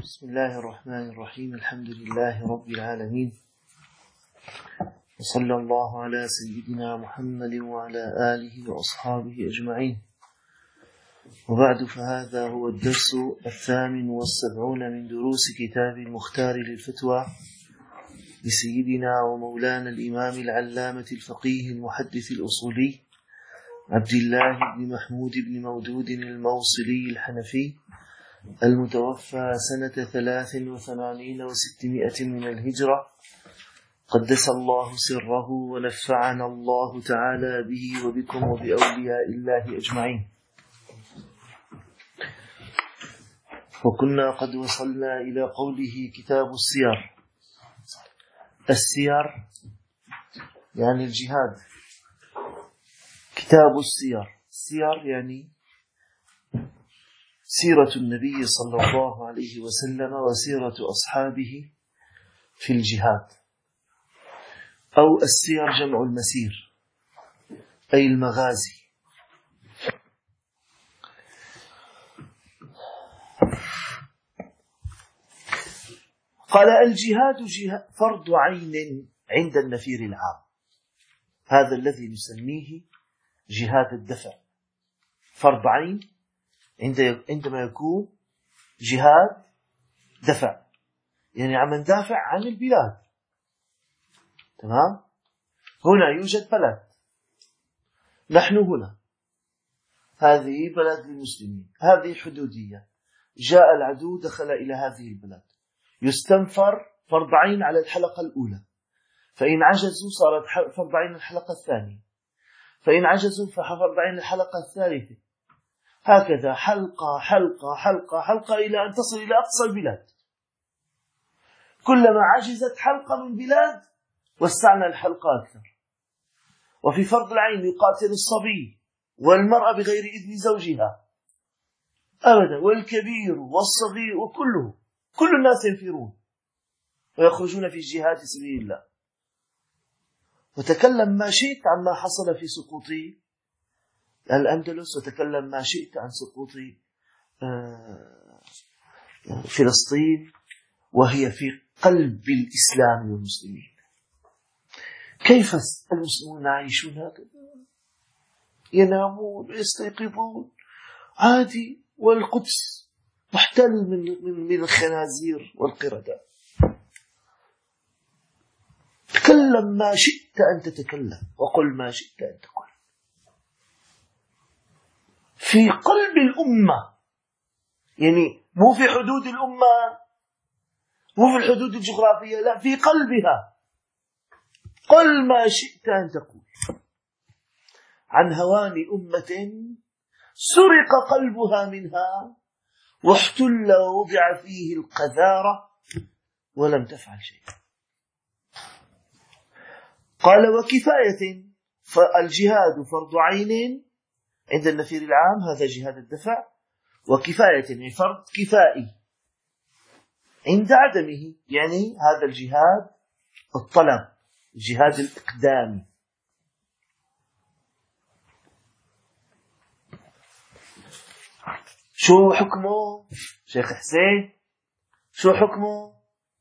بسم الله الرحمن الرحيم. الحمد لله رب العالمين، وصلى الله على سيدنا محمد وعلى آله وأصحابه أجمعين، وبعد، فهذا هو الدرس 78 من دروس كتاب المختار للفتوى لسيدنا ومولانا الإمام العلامة الفقيه المحدث الأصولي عبد الله بن محمود بن مودود الموصلي الحنفي، المتوفى سنة 83 و600 من الهجرة، قدس الله سره ونفعنا الله تعالى به وبكم وبأولياء الله أجمعين. وكنا قد وصلنا إلى قوله كتاب السير. السير يعني الجهاد. كتاب السير، السير يعني سيرة النبي صلى الله عليه وسلم وسيرة أصحابه في الجهاد، أو السير جمع المسير أي المغازي. قال: الجهاد فرض عين عند النفير العام، هذا الذي نسميه جهاد الدفع، فرض عين عندما يكون جهاد دفع، يعني عم ندافع عن البلاد. تمام؟ هنا يوجد بلد، نحن هنا، هذه بلد للمسلمين، هذه حدودية، جاء العدو دخل إلى هذه البلد، يستنفر فرض عين على الحلقة الأولى، فإن عجزوا صارت فرض عين الحلقة الثانية، فإن عجزوا ففرض عين الحلقة الثالثة، هكذا حلقة حلقة حلقة حلقة إلى أن تصل إلى أقصى البلاد. كلما عجزت حلقة من بلاد وسعنا الحلقة أكثر. وفي فرض العين يقاتل الصبي والمرأة بغير إذن زوجها أبدا، والكبير والصغير وكله، كل الناس ينفرون ويخرجون في الجهاد في سبيل الله. وتكلم ما شئت عما حصل في سقوط الأندلس، وتكلم ما شئت عن سقوط فلسطين وهي في قلب الإسلام والمسلمين. كيف المسلمون يعيشون هكذا؟ ينامون ويستيقظون عادي، والقدس محتل من الخنازير والقردة. تكلم ما شئت أن تتكلم، وقل ما شئت أن تقول، في قلب الأمة، يعني مو في حدود الأمة، مو في الحدود الجغرافية، لا، في قلبها. قل ما شئت أن تقول عن هوان أمة سرق قلبها منها واحتل ووضع فيه القذارة ولم تفعل شيء. قال: وكفاية، فالجهاد فرض عين عند النفير العام، هذا جهاد الدفع، وكفاية يعني فرض كفائي عند عدمه، يعني هذا الجهاد الطلب، الجهاد الإقدامي. شو حكمه شيخ حسين؟ شو حكمه؟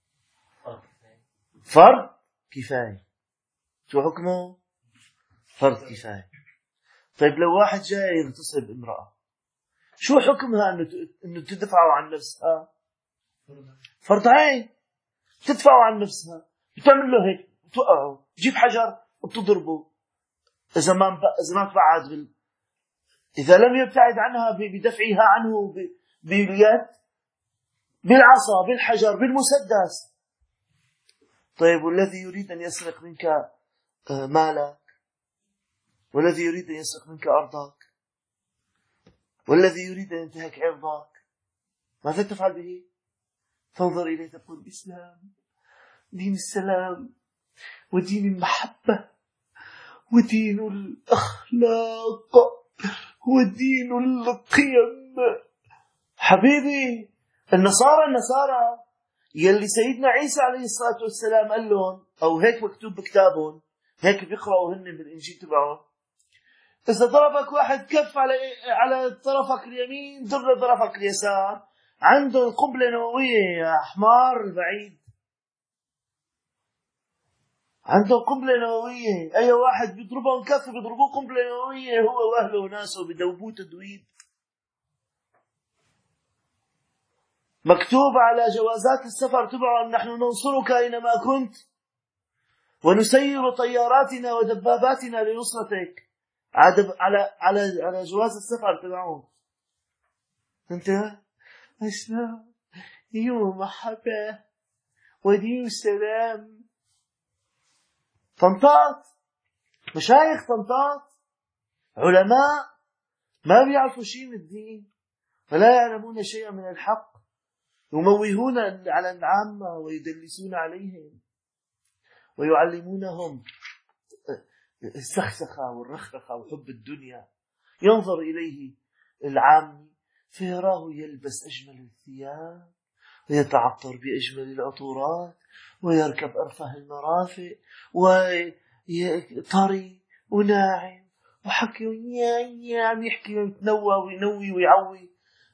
فرض كفاية. شو حكمه؟ فرض كفاية. طيب لو واحد جاي يغتصب امرأة، شو حكمها انه تدفعوا عن نفسها؟ فرض عين. تدفعوا عن نفسها، بتعمل له هيك، بتوقعه، تجيب حجر وبتضربه. إذا ما تبعد إذا لم يبتعد عنها بدفعها عنه باليد، بالعصا، بالحجر، بالمسدس. طيب والذي يريد أن يسرق منك مالك، والذي يريد أن يسرق منك أرضك، والذي يريد أن ينتهك عرضك، ماذا تفعل به؟ تنظر إليه تقول: الإسلام دين السلام ودين المحبة ودين الأخلاق ودين القيم. حبيبي، النصارى يلي سيدنا عيسى عليه الصلاة والسلام قال لهم، أو هيك مكتوب بكتابهم، هيك بيقرأوا هن بالإنجيل تبعهم: إذا ضربك واحد كف على طرفك اليمين، ضرب طرفك اليسار، عندهم قنبلة نووية يا حمار البعيد، عندهم قنبلة نووية، أي واحد بيضربهم كف بيضربوه قنبلة نووية، هو وأهله وناسه بدوبوه تدويب. مكتوب على جوازات السفر تبعهم: نحن ننصرك أينما كنت ونسير طياراتنا ودباباتنا لنصرتك. على جواز السفر تبعهم. انت اسلام يوم محبة ودين السلام. طنطات، مشايخ طنطات، علماء ما بيعرفوا شيء من الدين ولا يعلمون شيئا من الحق، يموهون على العامة ويدلسون عليهم ويعلمونهم السخسخة والرخرخة وحب الدنيا. ينظر إليه العام فيراه يلبس أجمل الثياب ويتعطر بأجمل العطورات ويركب أرفه المرافق وطري وناعم وحكي عم يحكي ويتنوى وينوي ويعوي.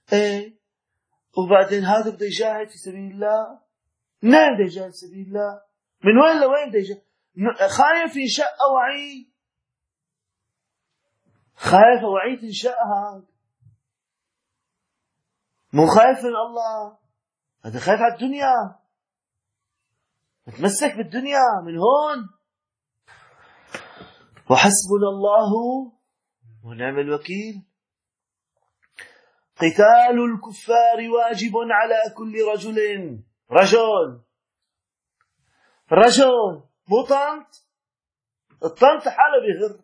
وبعدين هذا بده يجاهد في سبيل الله. نعم بده يجاهد في سبيل الله. من وين لوين بده يجاهد؟ خايف ينشق وعي، خايف وعي تنشقها، مو خايف من الله، هذا خايف على الدنيا، متمسك بالدنيا من هون. وحسبنا الله ونعم الوكيل. قتال الكفار واجب على كل رجل مو طنط. الطنط حاله بيغر.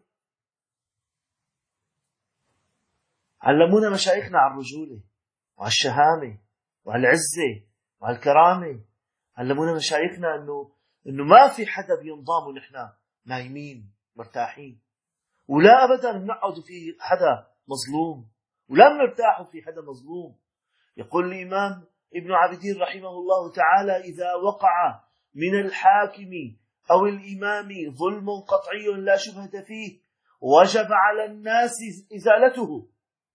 علمونا مشايخنا على الرجولة وعلى الشهامة وعلى العزة وعلى الكرامة. علمونا مشايخنا انه ما في حدا بينضام ونحن نايمين مرتاحين، ولا ابدا نقعد في حدا مظلوم، ولا نرتاح في حدا مظلوم. يقول الإمام ابن عابدين رحمه الله تعالى: إذا وقع من الحاكم أو الإمام ظلم قطعي لا شبهة فيه وجب على الناس إزالته.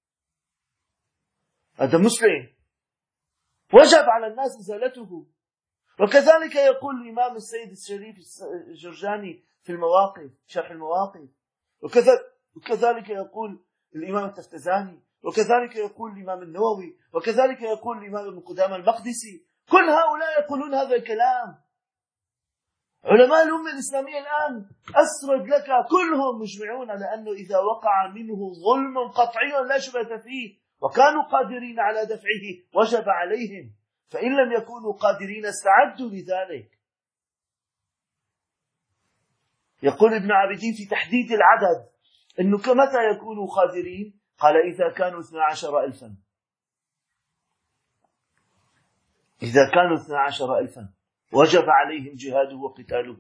هذا مسلم، وجب على الناس إزالته. وكذلك يقول الإمام السيد الشريف الجرجاني في المواقف، شرح المواقف، وكذلك يقول الإمام التفتزاني، وكذلك يقول الإمام النووي، وكذلك يقول الإمام ابن قدامة المقدسي. كل هؤلاء يقولون هذا الكلام. علماء الأمة الإسلامية الآن أسرد لك كلهم مجمعون على أنه إذا وقع منه ظلم قطعي لا شبهة فيه وكانوا قادرين على دفعه وجب عليهم، فإن لم يكونوا قادرين استعدوا لذلك. يقول ابن عابدين في تحديد العدد أنه كمتى يكونوا قادرين؟ قال: إذا كانوا 12,000. إذا كانوا 12,000 وجب عليهم جهاده وقتاله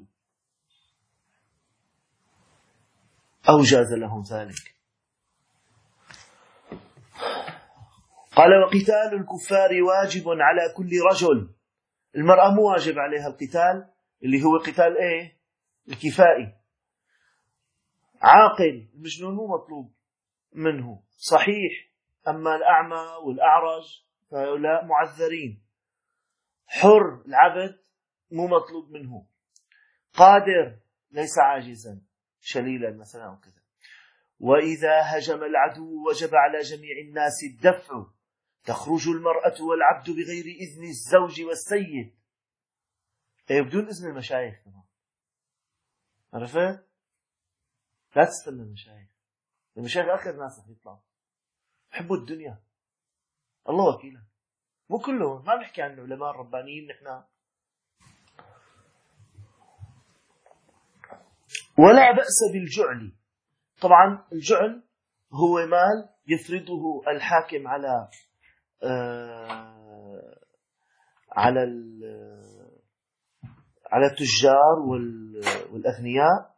أو جاز لهم ذلك. قال: وقتال الكفار واجب على كل رجل. المرأة مو واجب عليها القتال، اللي هو قتال ايه؟ الكفائي. عاقل، المجنون مو مطلوب منه، صحيح. أما الأعمى والأعرج فهؤلاء معذرين. حر، العبد مو مطلوب منه. قادر، ليس عاجزا شليلا مثلا وكذا. وإذا هجم العدو وجب على جميع الناس الدفع. تخرج المرأة والعبد بغير إذن الزوج والسيد، بدون إذن المشايخ كمان. عرفت؟ لا تستنى المشايخ آخر ناس رح يطلعوا، بحبوا الدنيا. الله وكيلا، مو كلهم، ما بحكي عن العلماء الربانيين نحن. ولا بأس بالجعل. طبعا الجعل هو مال يفرضه الحاكم على التجار والأغنياء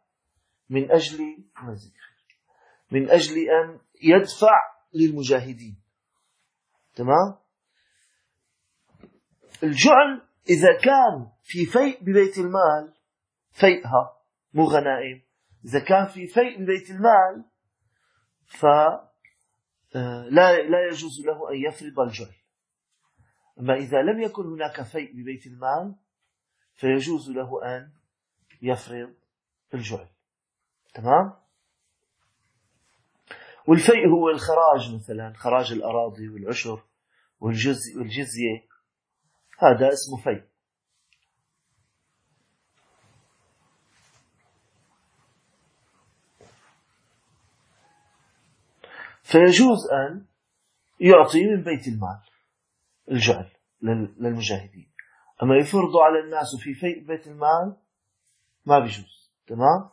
من أجل أن يدفع للمجاهدين. تمام؟ الجعل إذا كان في فيء ببيت المال، فيئها مو غنائم، إذا كان في فيء ببيت المال فلا يجوز له أن يفرض الجعل. أما إذا لم يكن هناك فيء ببيت المال فيجوز له أن يفرض الجعل. تمام؟ والفيء هو الخراج، مثلا خراج الأراضي والعشر والجزية، هذا اسمه فيء. فيجوز أن يعطي من بيت المال الجعل للمجاهدين. أما يفرض على الناس في فيء بيت المال ما بيجوز. تمام؟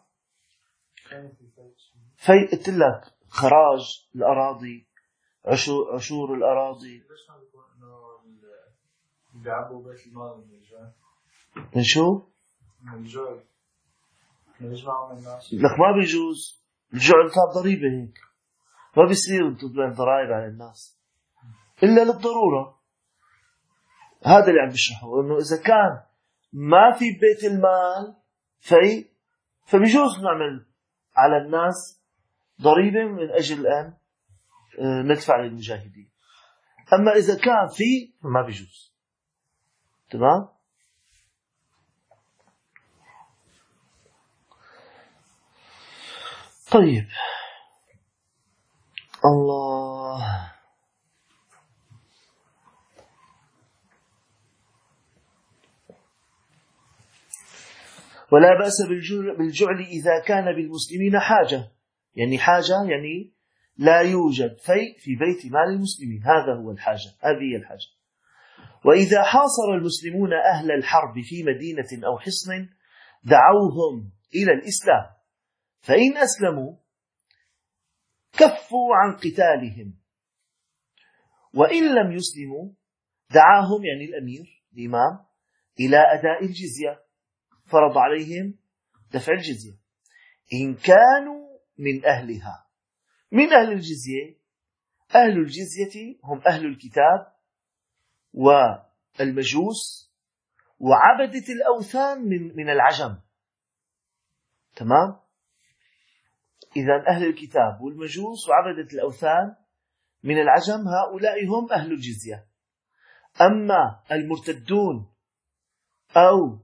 فيء قلت لك خراج الأراضي، عشور الأراضي. ليش ما بيكون إنه بيعبوا بيت المال من الجعل؟ من شو؟ من الجعل يجمعوا من الناس. لك ما بيجوز الجعل، صار ضريبة هيك، ما بيصير انتم تبين ضرائب على الناس إلا للضرورة. هذا اللي عم بشرحه، إنه إذا كان ما في بيت المال فبيجوز نعمل على الناس ضريبة من أجل أن ندفع للمجاهدين. أما إذا كان في ما بيجوز. تمام؟ طيب، الله. ولا بأس بالجعل إذا كان بالمسلمين حاجة. يعني حاجة يعني لا يوجد فيء في بيت مال المسلمين، هذا هو الحاجة، هذه هي الحاجة. وإذا حاصر المسلمون أهل الحرب في مدينة أو حصن دعوهم إلى الإسلام، فإن أسلموا كفوا عن قتالهم، وإن لم يسلموا دعاهم، يعني الأمير الإمام، إلى أداء الجزية، فرض عليهم دفع الجزية إن كانوا من أهلها. من أهل الجزية؟ أهل الجزية هم أهل الكتاب والمجوس وعبدة الأوثان من العجم. تمام؟ إذن أهل الكتاب والمجوس وعبدة الأوثان من العجم هؤلاء هم أهل الجزية. أما المرتدون أو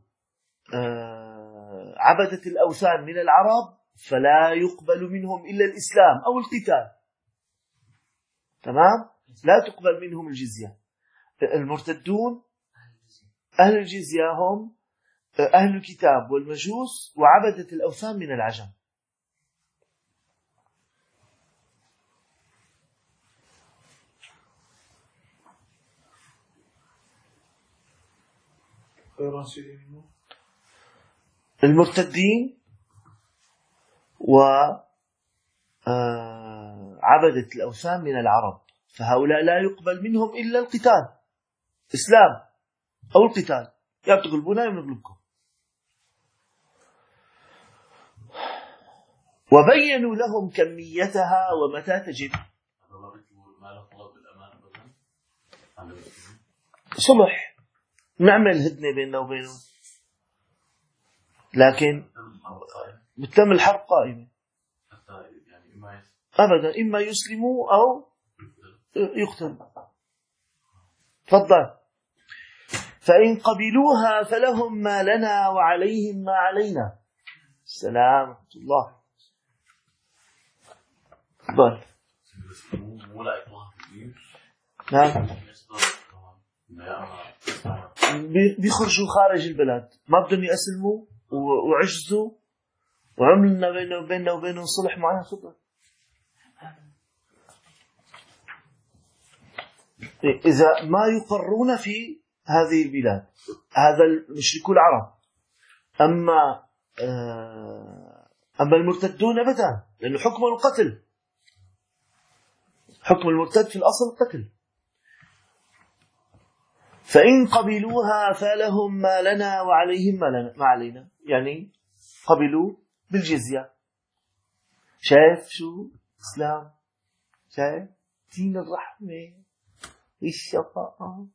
عبدة الأوثان من العرب فلا يقبل منهم إلا الإسلام أو القتال. تمام؟ لا تقبل منهم الجزية. المرتدون أهل الجزية هم أهل الكتاب والمجوس وعبدة الأوثان من العجم. المرتدين وعبدة الأوثان من العرب فهؤلاء لا يقبل منهم إلا القتال، إسلام أو القتال، يا بتغلبونا يا بنغلبكم. وبينوا لهم كميتها ومتى تجب. صلح، نعمل هدنة بيننا وبينهم، لكن بتم الحرب قائمة أبدا، إما يسلموا أو يقتل. تفضل. فإن قبلوها فلهم ما لنا وعليهم ما علينا. السلام ورحمة الله. تفضل. نعم، بيخرجوا خارج البلاد، ما بدهم يسلموا وعجزوا وعملنا بيننا وبينهم صلح معين. تفضل. إذا ما يقرون في هذه البلاد، هذا المشركو العرب. أما المرتدون أبدا، لأنه حكم القتل، حكم المرتد في الأصل القتل. فإن قبلوها فلهم ما لنا وعليهم ما علينا، يعني قبلوا بالجزية. شايف شو إسلام؟ شايف دين الرحمة والشفاء.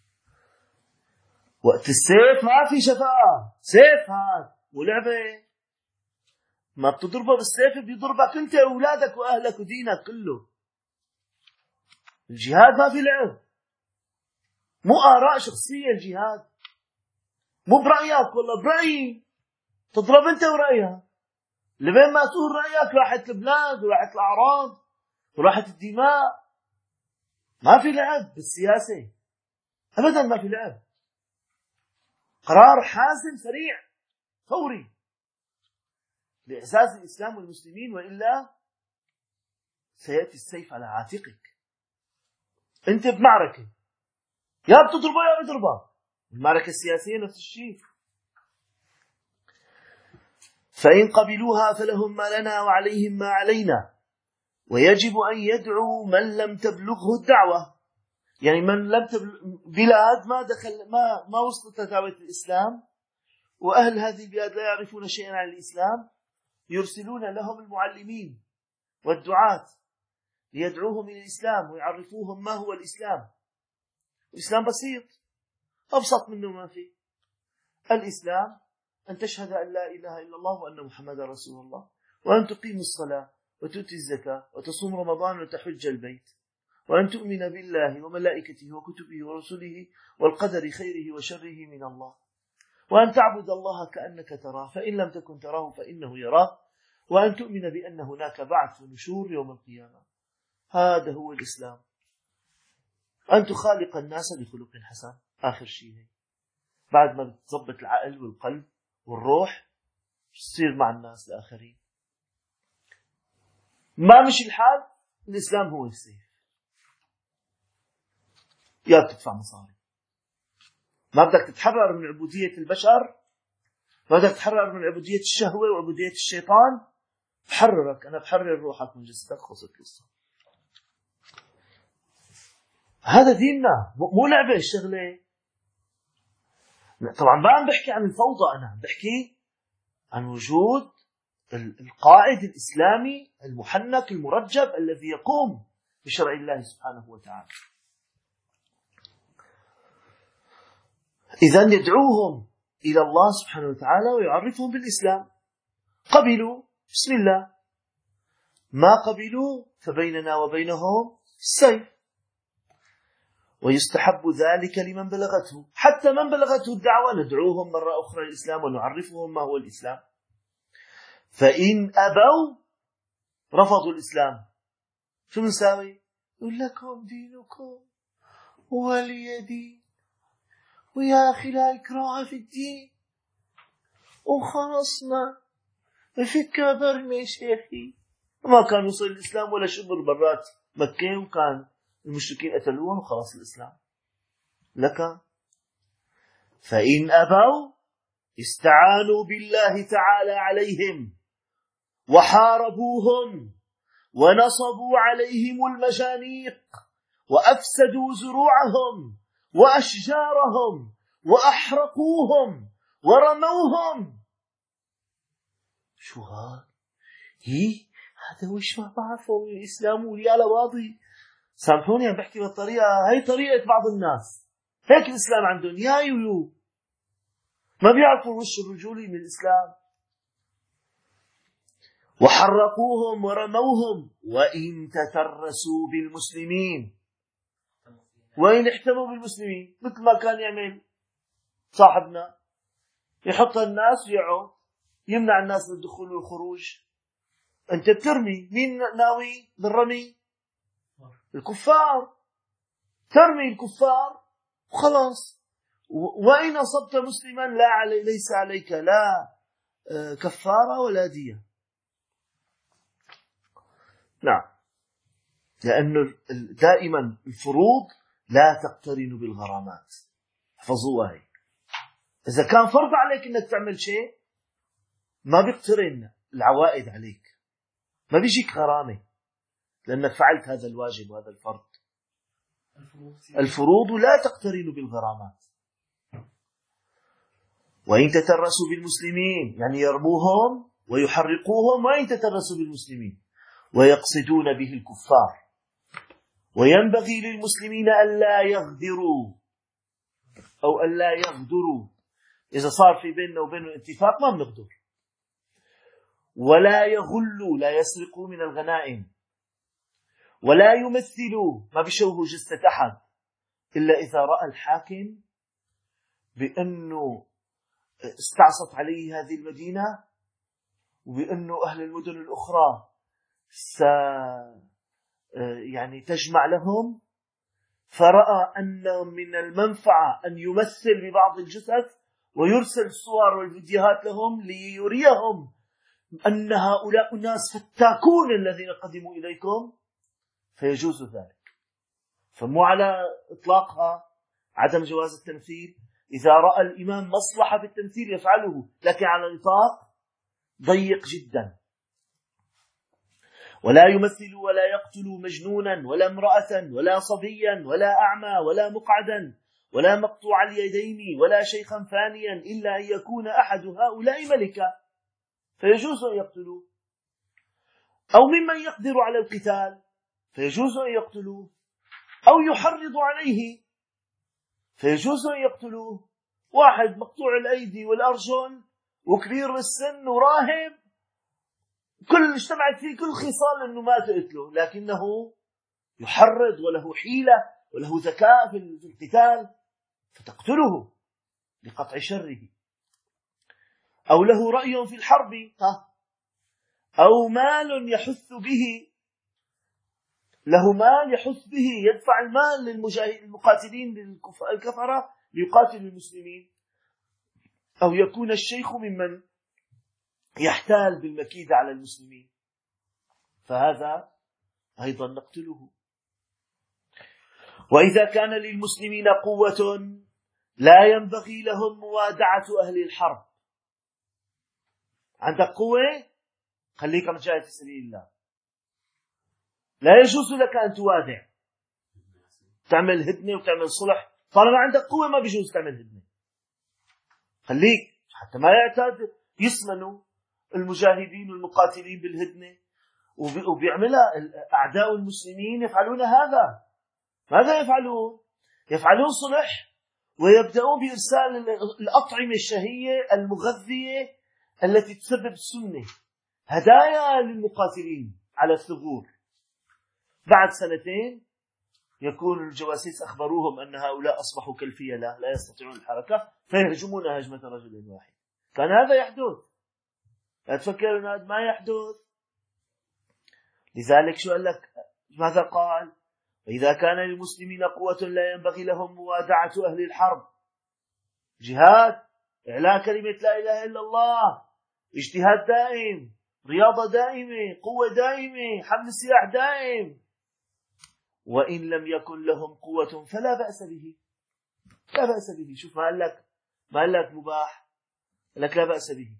وقت السيف ما في شفاء، سيف هاد ولعبة، ما بتضربه بالسيف بيضربك انت واولادك واهلك ودينك كله. الجهاد ما في لعب، مو آراء شخصية الجهاد، مو برأيك، والله برأيي تضرب أنت ورأيها، لبين ما تقول رأيك راحت البلاد وراحت الأعراض وراحت الدماء. ما في لعب بالسياسة أبدا، ما في لعب. قرار حاسم سريع فوري لإعزاز الإسلام والمسلمين، وإلا سيأتي السيف على عاتقك. أنت بمعركة، يا بتضربه يا بضربه. المعركة السياسية نفس الشيء. فإن قبلوها فلهم ما لنا وعليهم ما علينا، ويجب أن يدعوا من لم تبلغه الدعوة. يعني من لم بلاد ما وصلت دعوة الإسلام، وأهل هذه البلاد لا يعرفون شيئا عن الإسلام، يرسلون لهم المعلمين والدعاة ليدعوهم إلى الإسلام ويعرفوهم ما هو الإسلام. الإسلام بسيط، أبسط منه ما فيه. الإسلام أن تشهد أن لا إله إلا الله وأن محمد رسول الله، وأن تقيم الصلاة وتؤتي الزكاة وتصوم رمضان وتحج البيت، وأن تؤمن بالله وملائكته وكتبه ورسله والقدر خيره وشره من الله، وأن تعبد الله كأنك تراه فإن لم تكن تراه فإنه يراك، وأن تؤمن بأن هناك بعث ونشور يوم القيامة. هذا هو الإسلام. أن تخالق الناس بخلق حسن. آخر شيء بعد ما بتضبط العقل والقلب والروح، تصير مع الناس الآخرين. ما مش الحال، الإسلام هو السيف. يا بتدفع مصاري، ما بدك تتحرر من عبودية البشر، ما بدك تتحرر من عبودية الشهوة وعبودية الشيطان، بحررك أنا، بحرر روحك من جسدك. خلصت القصة. هذا ديننا، مو لعبة الشغلة. طبعا ما عم بحكي عن الفوضى، أنا عم بحكي عن وجود القائد الإسلامي المحنك المرجب الذي يقوم بشرع الله سبحانه وتعالى. إذن يدعوهم إلى الله سبحانه وتعالى ويعرفهم بالإسلام. قبلوا بسم الله، ما قبلوا فبيننا وبينهم السيف. ويستحب ذلك لمن بلغته، حتى من بلغته الدعوة ندعوهم مرة أخرى الإسلام ونعرفهم ما هو الإسلام. فإن أبوا رفضوا الإسلام، شو نساوي؟ يقول لكم دينكم ولي دين، ويا أخي لا إكراه في الدين، وخلصنا فك برمي شيخي. ما كان وصل الإسلام ولا شبر برات مكة، وكان المشركين قتلوهم وخلاص الإسلام. لك فإن أبوا استعانوا بالله تعالى عليهم وحاربوهم ونصبوا عليهم المجانيق وأفسدوا زروعهم وأشجارهم وأحرقوهم ورموهم. شو هذا؟ هذا وش ما بعرفه الإسلام ولي على واضي. سامحوني عم بحكي بالطريقة هي، طريقة بعض الناس هيك الإسلام عندهم يا يو، ما بيعرفوا وش الرجولي من الإسلام. وحرقوهم ورموهم وإن تترسوا بالمسلمين، وإن احتموا بالمسلمين، مثل ما كان يعمل صاحبنا، يحط الناس ويقعد يمنع الناس من الدخول والخروج. أنت بترمي، مين ناوي بالرمي؟ الكفار. ترمي الكفار وخلاص. وإن أصبت مسلما ليس عليك لا كفارة ولا دية. نعم، لأنه دائما الفروض لا تقترن بالغرامات. احفظوها هي. إذا كان فرض عليك أنك تعمل شيء، ما بيقترن العوائد عليك، ما بيجيك غرامة لأنك فعلت هذا الواجب وهذا الفرض. الفروض لا تقترن بالغرامات. وإن تترسوا بالمسلمين، يعني يرموهم ويحرقوهم، وإن تترسوا بالمسلمين ويقصدون به الكفار. وينبغي للمسلمين ألا يغدروا أو ألا يغدروا. إذا صار في بيننا وبينه اتفاق ما بنغدر. ولا يغلوا، لا يسرقوا من الغنائم. ولا يمثلوا، ما بيشوهوا جثة أحد. إلا إذا رأى الحاكم بأنه استعصت عليه هذه المدينة، وبأنه أهل المدن الأخرى يعني تجمع لهم، فرأى أن من المنفعة أن يمثل ببعض الجثث ويرسل الصور والفيديوهات لهم ليريهم أن هؤلاء الناس فتاكون الذين قدموا إليكم، فيجوز ذلك. فمو على إطلاقها عدم جواز التمثيل. إذا رأى الإمام مصلحة في التمثيل يفعله، لكن على نطاق ضيق جدا. ولا يمثل ولا يقتل مجنونا ولا امرأة ولا صبيا ولا أعمى ولا مقعدا ولا مقطوع اليدين ولا شيخا فانيا إلا أن يكون أحد هؤلاء ملكا، فيجوز أن يقتلوه. أو ممن يقدر على القتال، فيجوز أن يقتلوه. أو يحرض عليه، فيجوز أن يقتلوه. واحد مقطوع الأيدي والأرجل وكبير السن وراهب، كل اجتمعت فيه كل خصال أنه ما تقتله، لكنه يحرض وله حيلة وله ذكاء في القتال، فتقتله لقطع شره. أو له رأي في الحرب، أو مال يحث به، له مال يحث به، يدفع المال للمقاتلين الكفرة ليقاتلوا المسلمين. أو يكون الشيخ ممن يحتال بالمكيدة على المسلمين، فهذا أيضا نقتله. وإذا كان للمسلمين قوة لا ينبغي لهم موادعة أهل الحرب. عندك قوة، خليك مجاهد في سبيل الله، لا يجوز لك أن توادع، تعمل هدنة وتعمل صلح. طالما عندك قوة ما بيجوز تعمل هدنة، خليك حتى ما يعتاد يسمنوا المجاهدين والمقاتلين بالهدنة، وبيعملها أعداء المسلمين. يفعلون هذا. ماذا يفعلون؟ يفعلون صلح، ويبدأون بإرسال الأطعمة الشهية المغذية التي تسبب السمنة، هدايا للمقاتلين على الثغور. بعد سنتين يكون الجواسيس أخبروهم أن هؤلاء أصبحوا كالفيلة لا يستطيعون الحركة، فيهجمون هجمة رجل واحد. كان هذا يحدث، لا تفكروا أن هذا ما يحدث. لذلك شو قال لك؟ ماذا قال؟ وإذا كان للمسلمين قوة لا ينبغي لهم موادعة أهل الحرب. جهاد، إعلاء كلمة لا إله إلا الله، اجتهاد دائم، رياضة دائمة، قوة دائمة، حمل السلاح دائم. وإن لم يكن لهم قوة فلا بأس به. لا بأس به. شوف ما قال لك، ما قال لك مباح، قال لك لا بأس به.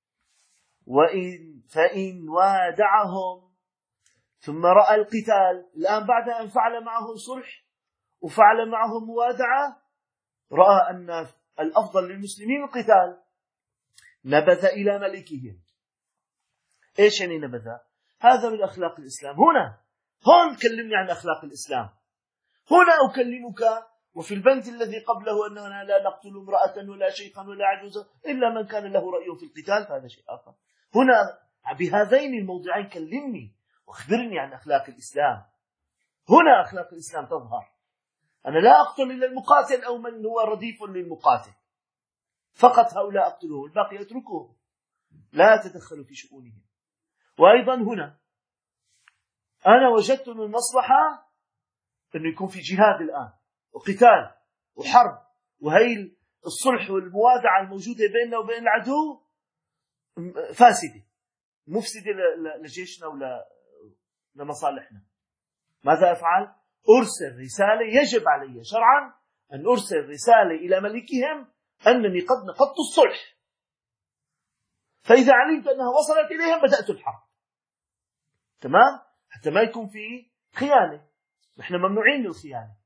فإن وادعهم ثم رأى القتال، الآن بعد أن فعل معهم صلح وفعل معهم موادعة، رأى أن الأفضل للمسلمين القتال، نبذ إلى ملكهم. إيش يعني نبذ؟ هذا من أخلاق الإسلام. هون كلمني عن أخلاق الإسلام. هنا أكلمك وفي البند الذي قبله أننا لا نقتل امرأة ولا شيخا ولا عجوزا إلا من كان له رأي في القتال، فهذا شيء آخر. هنا بهذين الموضعين كلمني واخبرني عن أخلاق الإسلام. هنا أخلاق الإسلام تظهر. أنا لا أقتل إلا المقاتل أو من هو رديف للمقاتل، فقط هؤلاء أقتلهم، الباقي أتركهم، لا تدخلوا في شؤونهم. وأيضا هنا أنا وجدت من المصلحة أنه يكون في جهاد الآن وقتال وحرب، وهي الصلح والموادعة الموجودة بيننا وبين العدو فاسدة مفسدة لجيشنا ولمصالحنا. ماذا أفعل؟ أرسل رسالة، يجب علي شرعا أن أرسل رسالة إلى ملكهم أنني قد نقضت الصلح، فإذا علمت أنها وصلت إليهم بدأت الحرب. تمام؟ حتى ما يكون في خيانة، نحن ممنوعين من الخيانة.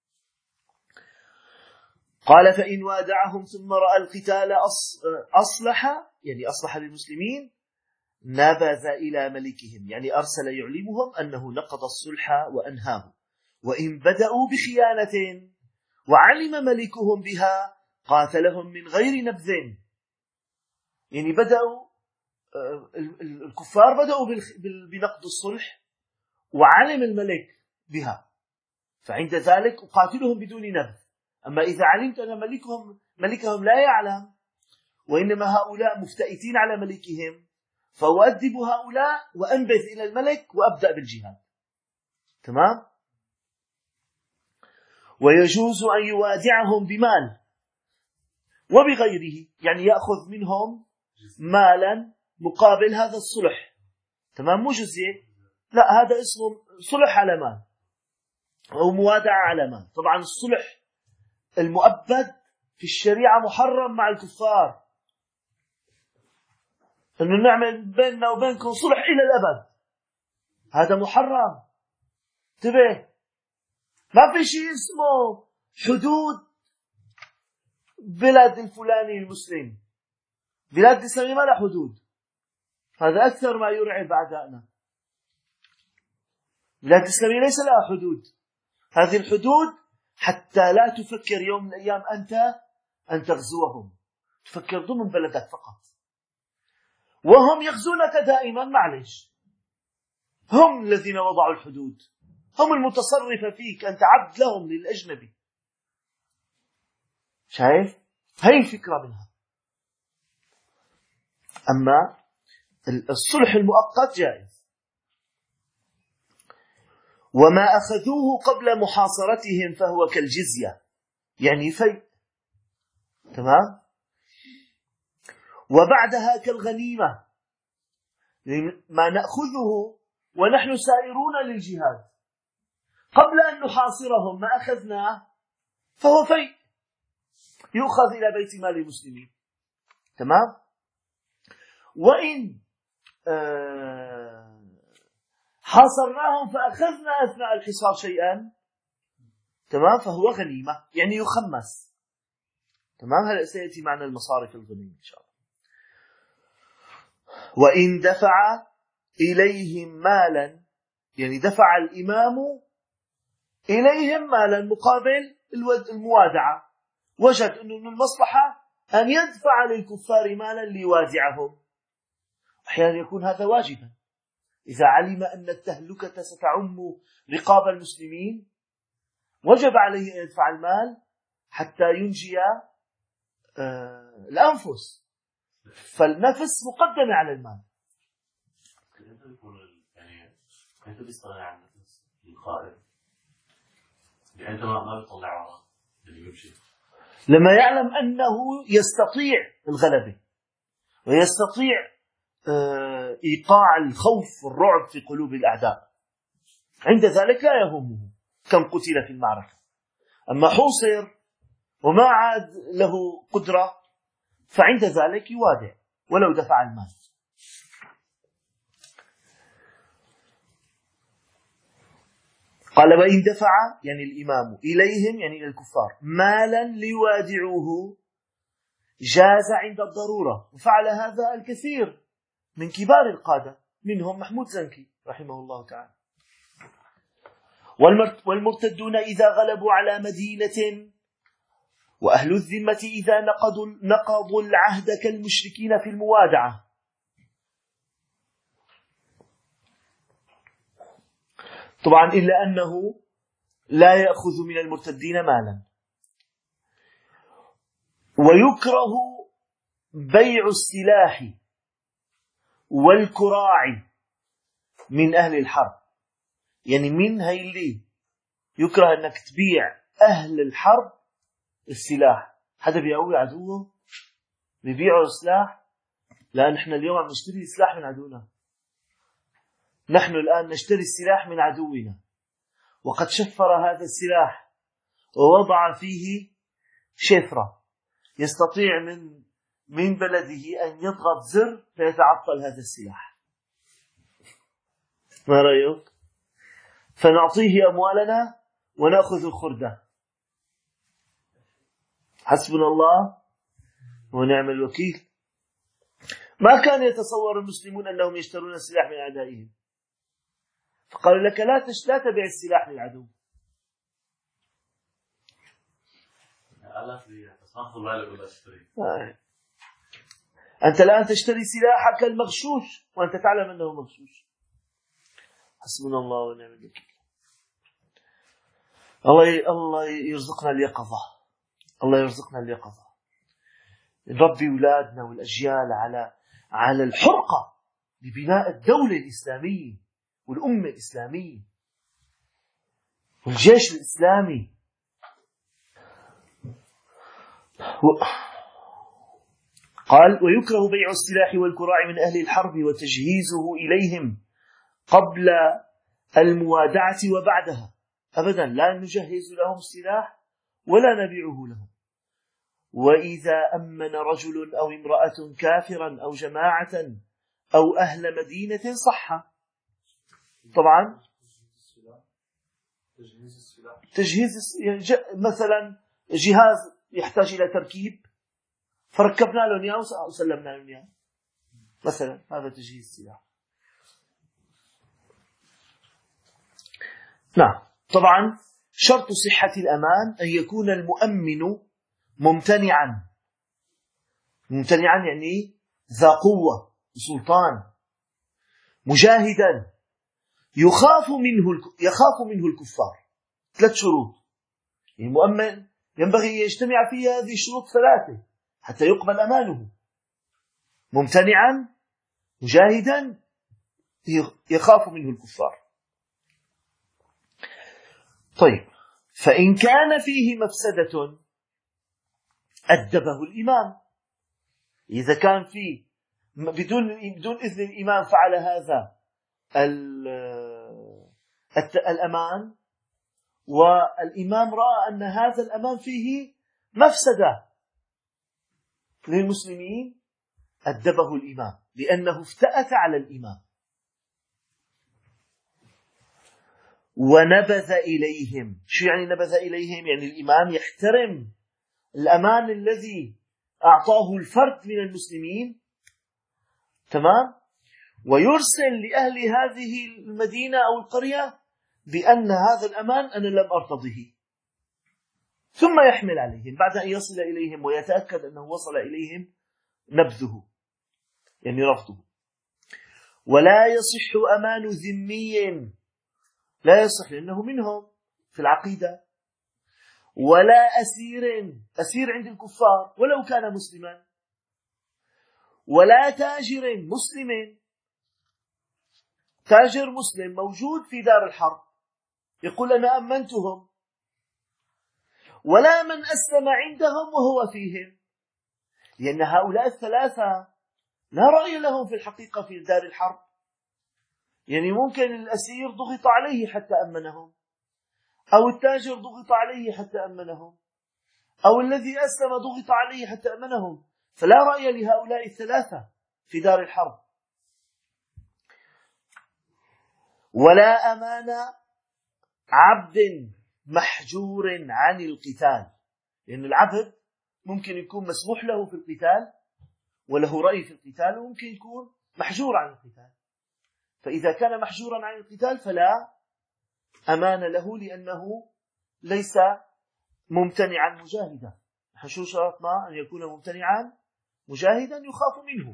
قال فإن وادعهم ثم رأى القتال أصلح، يعني أصلح للمسلمين، نبذ إلى ملكهم، يعني أرسل يعلمهم أنه نقض الصلح وأنهاه. وإن بدأوا بخيانة وعلم ملكهم بها قاتلهم من غير نبذ، يعني بدأوا الكفار بدأوا بنقض الصلح وعلم الملك بها، فعند ذلك أقاتلهم بدون نبذ. أما إذا علمت أن ملكهم لا يعلم وإنما هؤلاء مفتئتين على ملكهم، فأؤدب هؤلاء وأنبذ إلى الملك وأبدأ بالجهاد. تمام؟ ويجوز أن يوادعهم بمال وبغيره، يعني يأخذ منهم مالا مقابل هذا الصلح. تمام؟ مو جزية، لا، هذا اسمه صلح على مال أو موادعة على مال. طبعا الصلح المؤبد في الشريعة محرم مع الكفار، أنه نعمل بيننا وبينكم صلح إلى الأبد، هذا محرم. انتبه، ما في شيء اسمه حدود بلاد الفلاني المسلم. بلاد الإسلامية ما لها حدود، هذا أكثر ما يرعب أعدائنا. بلاد الإسلامية ليس لها حدود. هذه الحدود حتى لا تفكر يوم من الأيام أنت أن تغزوهم، تفكر ضمن بلدك فقط، وهم يغزونك دائما. معلش، هم الذين وضعوا الحدود، هم المتصرفة فيك، أنت عبد لهم للأجنبي. شايف؟ هاي الفكرة منها. أما الصلح المؤقت جائز. وما أخذوه قبل محاصرتهم فهو كالجزية، يعني في. تمام؟ وبعدها كالغنيمة، ما نأخذه ونحن سائرون للجهاد قبل أن نحاصرهم، ما أخذناه فهو في، يؤخذ إلى بيت مال المسلمين. تمام؟ وإن حاصرناهم فأخذنا أثناء الحصار شيئا، تمام، فهو غنيمة، يعني يخمس. تمام؟ هذا سيأتي معنا المصارف الغنيمة إن شاء الله. وإن دفع إليهم مالا، يعني دفع الإمام إليهم مالا مقابل الموادعة، وجد أنه من المصلحة أن يدفع للكفار مالا ليوادعهم. أحيانا يكون هذا واجبا، إذا علم أن التهلكة ستعم رقاب المسلمين وجب عليه أن يدفع المال حتى ينجي الأنفس، فالنفس مقدمة على المال. كيف بيستغني عن النفس القائد؟ يعني أنت ما بتطلع اللي يمشي لما يعلم أنه يستطيع الغلبة ويستطيع إيقاع الخوف والرعب في قلوب الأعداء، عند ذلك لا يهمه كم قتل في المعركة. أما حوصر وما عاد له قدرة، فعند ذلك يوادع ولو دفع المال. قال وإن دفع، يعني الإمام، إليهم، يعني إلى الكفار، مالا ليوادعوه جاز عند الضرورة. وفعل هذا الكثير من كبار القادة، منهم محمود زنكي رحمه الله تعالى. والمرتدون إذا غلبوا على مدينة، وأهل الذمة إذا نقضوا العهد كالمشركين في الموادعة. طبعا إلا أنه لا يأخذ من المرتدين مالا. ويكره بيع السلاح والكراع من أهل الحرب، يعني من هاي اللي يكره أنك تبيع أهل الحرب السلاح. حدا بيقوي عدوه بيبيعوا السلاح، لأن نحن اليوم عم نشتري سلاح من عدونا. نحن الآن نشتري السلاح من عدونا، وقد شفر هذا السلاح ووضع فيه شفرة، يستطيع من بلده أن يضغط زر فيتعطل هذا السلاح. ما رأيك؟ فنعطيه أموالنا ونأخذ الخردة. حسبنا الله ونعم الوكيل. ما كان يتصور المسلمون أنهم يشترون السلاح من أعدائهم، فقالوا لك لا تبيع السلاح للعدو. أنت الآن تشتري سلاحك المغشوش وأنت تعلم أنه مغشوش. حسبنا الله ونعم الوكيل. الله يرزقنا اليقظة، الله يرزقنا اليقظة، نربي أولادنا والأجيال على الحرقة ببناء الدولة الإسلامية والأمة الإسلامية والجيش الإسلامي. قال: ويكره بيع السلاح والكراع من أهل الحرب وتجهيزه إليهم قبل الموادعة وبعدها. أبدا لا نجهز لهم السلاح ولا نبيعه لهم. وإذا أمن رجل أو امرأة كافرا أو جماعة أو أهل مدينة صح. طبعا تجهيز مثلا جهاز يحتاج إلى تركيب فركبنا له إياه وسلمنا له إياه مثلا، هذا تجهيز السلاح. نعم. طبعا شرط صحة الأمان أن يكون المؤمن ممتنعا يعني ذا قوة وسلطان، مجاهدا يخاف منه الكفار. 3 شروط يعني المؤمن ينبغي يجتمع فيها هذه الشروط 3 حتى يقبل أمانه: ممتنعا، مجاهدا، يخاف منه الكفار. طيب، فإن كان فيه مفسدة أدبه الإمام. إذا كان فيه بدون إذن الإمام فعل هذا الأمان، والإمام رأى أن هذا الأمان فيه مفسدة للمسلمين، أدبه الإمام لأنه افتأت على الإمام. ونبذ إليهم. شو يعني نبذ إليهم؟ يعني الإمام يحترم الأمان الذي أعطاه الفرد من المسلمين، تمام، ويرسل لأهل هذه المدينة أو القرية بأن هذا الأمان أنا لم أرتضه، ثم يحمل عليهم بعد أن يصل إليهم ويتأكد أنه وصل إليهم نبذه، يعني رفضه. ولا يصح أمان ذمي، لا يصح لأنه منهم في العقيدة. ولا أسير عند الكفار ولو كان مسلما. ولا تاجر مسلم، تاجر مسلم موجود في دار الحرب يقول أنا أمنتهم. ولا من أسلم عندهم وهو فيهم، لأن هؤلاء 3 لا رأي لهم في الحقيقة في دار الحرب. يعني ممكن الأسير ضغط عليه حتى أمنهم، أو التاجر ضغط عليه حتى أمنهم، أو الذي أسلم ضغط عليه حتى أمنهم، فلا رأي لهؤلاء 3 في دار الحرب. ولا أمان عبد محجور عن القتال، لأن العبد ممكن يكون مسموح له في القتال وله رأي في القتال، وممكن يكون محجور عن القتال. فإذا كان محجورا عن القتال فلا أمان له لأنه ليس ممتنعا مجاهدا. شو شرطنا؟ أن يكون ممتنعا مجاهدا يخاف منه.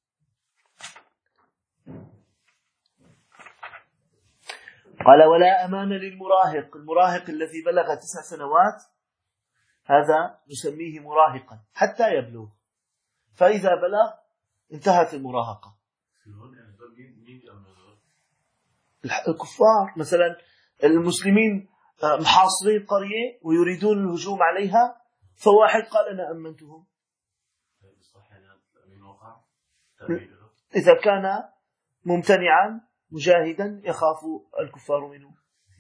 قال: ولا أمان للمراهق. المراهق الذي بلغ 9 سنوات هذا نسميه مراهقا حتى يبلغ، فإذا بلغ انتهت المراهقة. الكفار مثلا، المسلمين محاصرين قرية ويريدون الهجوم عليها، فواحد قال أنا أمنتهم. إذا كان ممتنعا مجاهدا يخاف الكفار منه.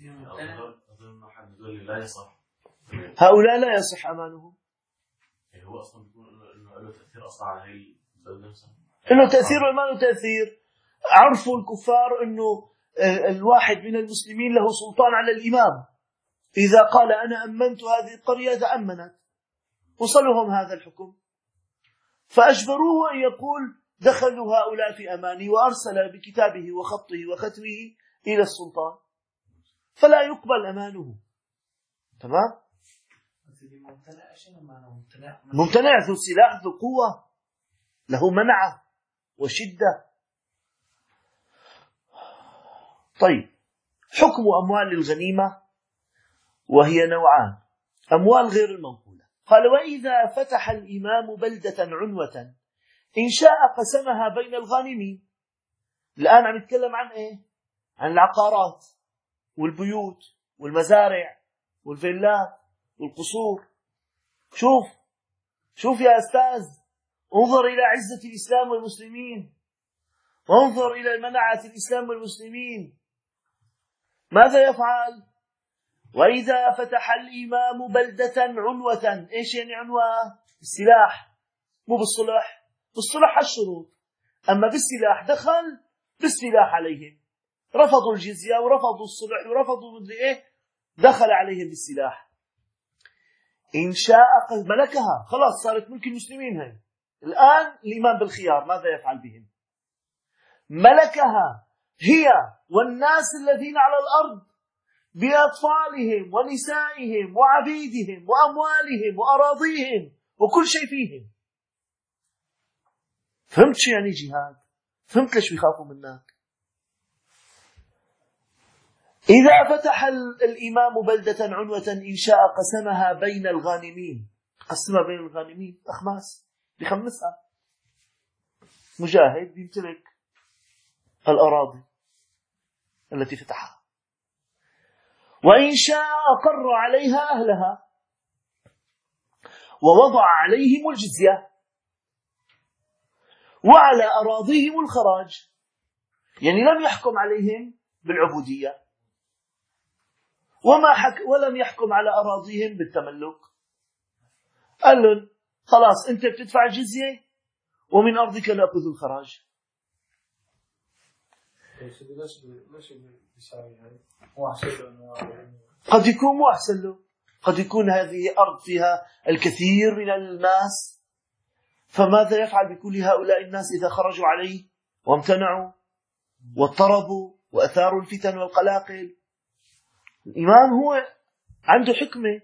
هؤلاء لا يصح أمانهم. هو أصلا بيكون إنه له تأثير أصلا على هاي البلد نفسها. إنه تأثير ولا ما له تأثير؟ عرفوا الكفار إنه الواحد من المسلمين له سلطان على الإمام، إذا قال أنا أمنت هذه القرية تأمنت، وصلهم هذا الحكم، فأجبروه أن يقول دخلوا هؤلاء في أماني، وأرسل بكتابه وخطه وختمه إلى السلطان، فلا يقبل أمانه. تمام؟ ممتنع ذو سلاح ذو قوة له منعة وشدة. طيب، حكم أموال الغنيمة وهي نوعان: أموال غير المنقولة. قال: وإذا فتح الإمام بلدة عنوة إن شاء قسمها بين الغانمين. الآن عم يتكلم عن إيه؟ عن العقارات والبيوت والمزارع والفيلات والقصور. شوف يا أستاذ، انظر إلى عزة الإسلام والمسلمين، وانظر إلى منعة الإسلام والمسلمين. ماذا يفعل؟ وإذا فتح الإمام بلدة عنوة. إيش يعني عنوة؟ السلاح، مو بالصلح. بالصلح الشروط، أما بالسلاح دخل بالسلاح عليهم، رفضوا الجزية ورفضوا الصلح ورفضوا مدري إيه، دخل عليهم بالسلاح. إن شاء ملكها، خلاص صارت ملك المسلمين. هاي الآن الإمام بالخيار، ماذا يفعل بهم؟ ملكها هي والناس الذين على الأرض بأطفالهم ونسائهم وعبيدهم وأموالهم وأراضيهم وكل شيء فيهم. فهمت شو يعني جهاد؟ فهمت ليش بيخافوا منك؟ إذا فتح الإمام بلدة عنوة إن شاء قسمها بين الغانمين. قسمها بين الغانمين، أخماس، بخمسها. مجاهد بيمتلك الأراضي التي فتحها. وإن شاء أقر عليها أهلها ووضع عليهم الجزية وعلى أراضيهم الخراج. يعني لم يحكم عليهم بالعبودية ولم يحكم على أراضيهم بالتملك. قال لهم خلاص أنت بتدفع الجزية ومن أرضك نأخذ الخراج. قد يكون مو أحسن له، قد يكون هذه أرض فيها الكثير من الناس، فماذا يفعل بكل هؤلاء الناس إذا خرجوا عليه وامتنعوا واضطربوا وأثاروا الفتن والقلاقل؟ الإمام هو عنده حكمة،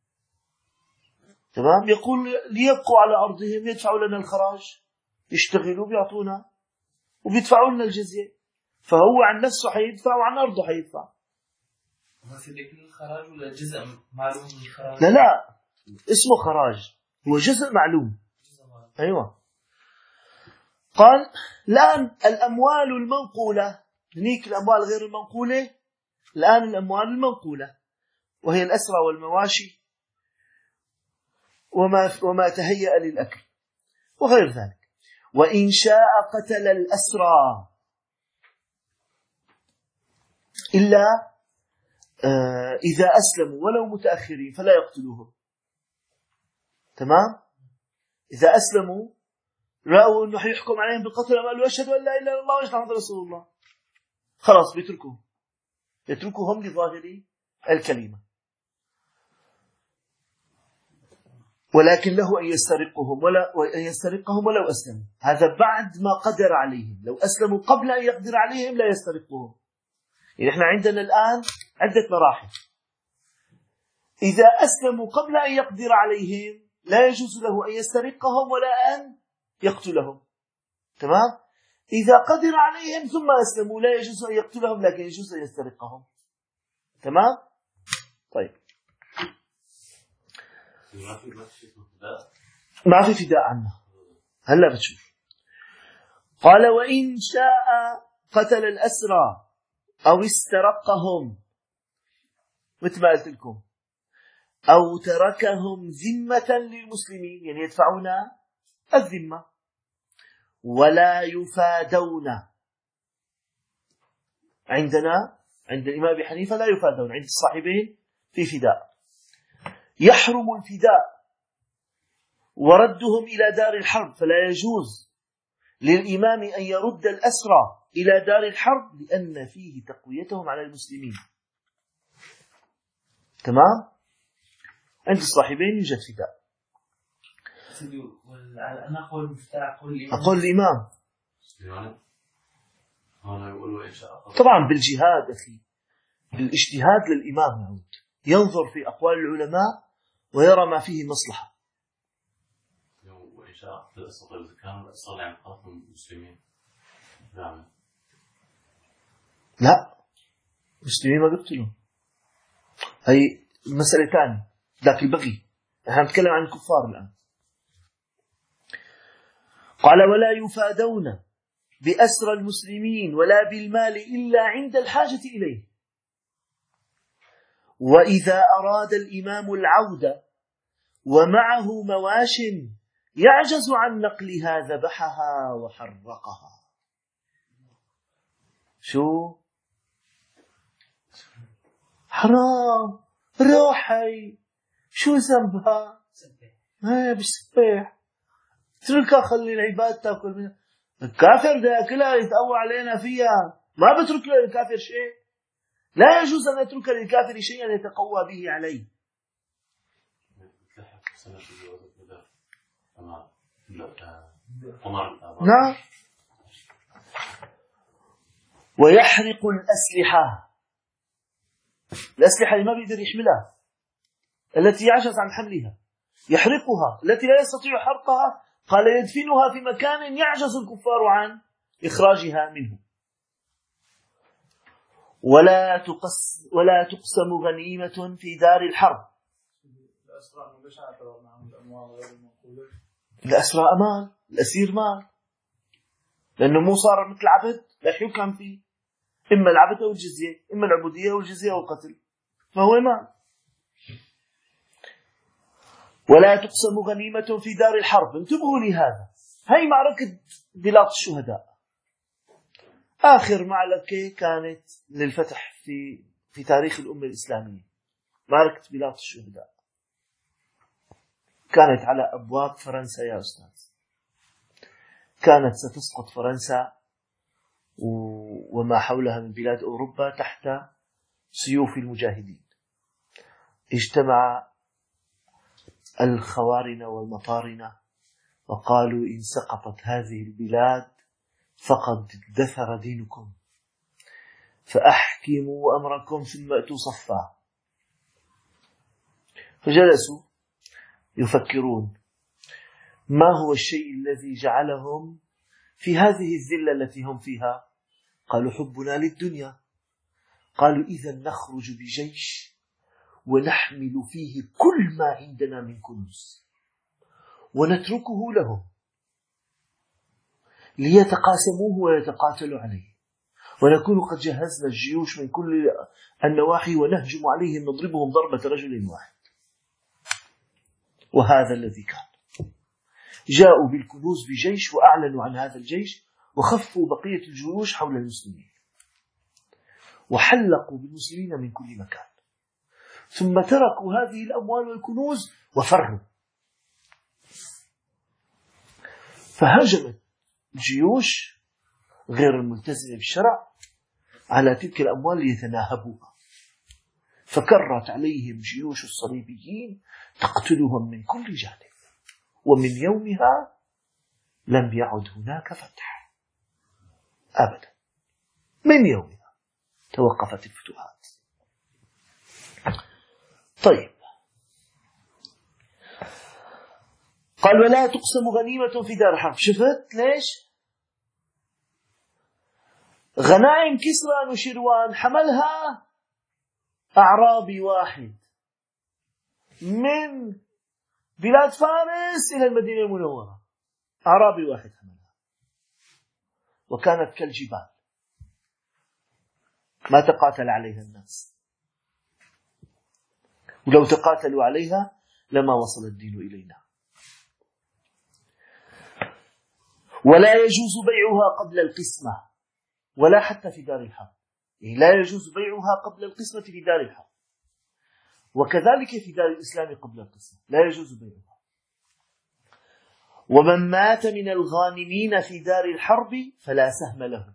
تمام، يقول ليبقوا على أرضهم، يدفعوا لنا الخراج، يشتغلوا بيعطونا وبيدفعوا لنا الجزية، فهو عن نفسه حيدفع وعن أرضه حيدفع. بس كل الخراج ولا جزء معلوم من الخراج؟ لا اسمه خراج، هو جزء معلوم. أيوة. قال الآن الأموال المنقولة، هنيك الأموال غير المنقولة، الآن الأموال المنقولة وهي الأسرى والمواشي وما تهيأ للأكل وغير ذلك. وإن شاء قتل الأسرى إلا إذا أسلموا ولو متأخرين فلا يقتلوهم. تمام؟ إذا أسلموا رأوا أنه حيحكم عليهم بالقتل قالوا أشهد أن لا إله إلا الله وأشهد أن محمدا رسول الله، خلاص يتركوهم لظاهر الكلمة، ولكن له أن يسترقهم ولو أسلموا. هذا بعد ما قدر عليهم. لو أسلموا قبل أن يقدر عليهم لا يسترقهم. يعني إحنا عندنا الآن عدة مراحل. إذا أسلموا قبل أن يقدر عليهم لا يجوز له أن يسترقهم ولا أن يقتلهم. تمام؟ إذا قدر عليهم ثم أسلموا لا يجوز أن يقتلهم لكن يجوز أن يسترقهم. تمام؟ طيب، ما في فداء عنه، هلا بتشوف. قال وإن شاء قتل الأسرى أو استرقهم، مثل ما قلت لكم، أو تركهم ذمة للمسلمين، يعني يدفعون الذمة ولا يفادون. عندنا عند الإمام أبي حنيفة لا يفادون، عند الصاحبين في فداء. يحرم الفداء وردهم إلى دار الحرب، فلا يجوز للإمام أن يرد الأسرى إلى دار الحرب لأن فيه تقويتهم على المسلمين. تمام؟ عند الصاحبين يوجد فداء. أنا أقول الإمام طبعا بالجهاد أخي، بالاجتهاد للإمام يعود، ينظر في أقوال العلماء ويرى ما فيه مصلحة. لا، المسلمين ما قتلوا، هي مسألة ثانية، ذاك البغي. نحن نتكلم عن الكفار الآن. قال ولا يفادون بأسرى المسلمين ولا بالمال إلا عند الحاجة إليه، وإذا أراد الإمام العودة ومعه مواش يعجز عن نقلها ذبحها وحرقها. شو حرام، روحي شو ذنبها؟ بسبح، اتركها، خلي العباد تاكل منها. الكافر ده ياكلها يتقوى علينا فيها، ما بترك للكافر شيء. لا يجوز أن يترك للكافر شيئا يتقوى به عليه. نعم. ويحرق الأسلحة، الأسلحة اللي ما بيقدر يحملها، التي يعجز عن حملها، يحرقها. التي لا يستطيع حرقها قال يدفنها في مكان يعجز الكفار عن إخراجها منه. ولا تقسم غنيمة في دار الحرب. الأسرى أمال، الأسير مال، لأنه مو صار مثل عبد لا يحكم فيه، إما العبد أو الجزية، إما العبودية أو الجزية أو القتل، فهو مال. ولا تقسم غنيمة في دار الحرب. انتبهوا لهذا، هاي معركة بلاط الشهداء، آخر معركة كانت للفتح في تاريخ الأمة الإسلامية. معركة بلاط الشهداء كانت على أبواب فرنسا يا أستاذ. كانت ستسقط فرنسا وما حولها من بلاد أوروبا تحت سيوف المجاهدين. اجتمع الخوارنة والمطارنة وقالوا إن سقطت هذه البلاد فقد دثر دينكم، فأحكموا أمركم ثم أتوا صفا. فجلسوا يفكرون ما هو الشيء الذي جعلهم في هذه الذلة التي هم فيها. قالوا حبنا للدنيا. قالوا إذا نخرج بجيش ونحمل فيه كل ما عندنا من كنوز ونتركه لهم ليتقاسموه ويتقاتلوا عليه، ونكون قد جهزنا الجيوش من كل النواحي ونهجم عليهم نضربهم ضربة رجل واحد. وهذا الذي كان. جاءوا بالكنوز بجيش وأعلنوا عن هذا الجيش وخفوا بقية الجيوش حول المسلمين وحلقوا بالمسلمين من كل مكان، ثم تركوا هذه الأموال والكنوز وفروا. فهجمت الجيوش غير الملتزمة بالشرع على تلك الأموال ليتناهبوها، فكرت عليهم جيوش الصليبيين تقتلهم من كل جانب، ومن يومها لم يعد هناك فتح أبدا. من يومها توقفت الفتوحات. طيب، قال ولا تقسم غنيمة في دار حرب. شفت ليش؟ غنائم كسرى نشيروان حملها أعرابي واحد من بلاد فارس إلى المدينة المنورة، أعرابي واحد حملها، وكانت كالجبال ما تقاتل عليها الناس، ولو تقاتلوا عليها لما وصل الدين إلينا. ولا يجوز بيعها قبل القسمة، ولا حتى في دار الحرب، يعني لا يجوز بيعها قبل القسمة في دار الحرب، وكذلك في دار الإسلام قبل القسمة لا يجوز بيعها. ومن مات من الغانمين في دار الحرب فلا سهم له،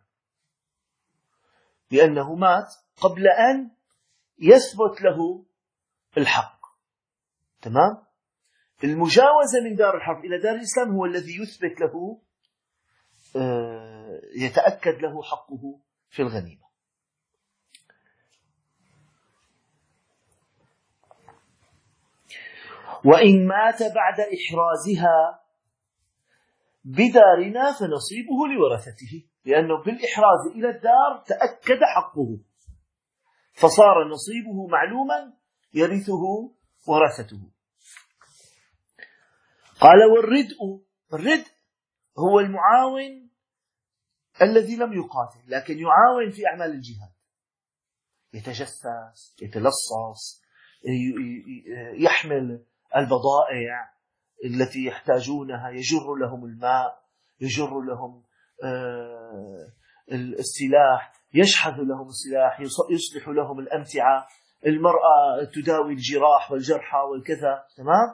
لأنه مات قبل أن يثبت له الحق. تمام؟ المجاوزة من دار الحرب إلى دار الإسلام هو الذي يثبت له، يتأكد له حقه في الغنيمة. وإن مات بعد إحرازها بدارنا فنصيبه لورثته، لأنه بالإحراز إلى الدار تأكد حقه، فصار نصيبه معلوما يرثه ورثته. قال الردء هو المعاون الذي لم يقاتل لكن يعاون في أعمال الجهاد، يتجسس، يتلصص، يحمل البضائع التي يحتاجونها، يجر لهم الماء، يجر لهم السلاح، يشحذ لهم السلاح، يصلح لهم الأمتعة، المرأة تداوي الجراح والجرحى والكذا. تمام؟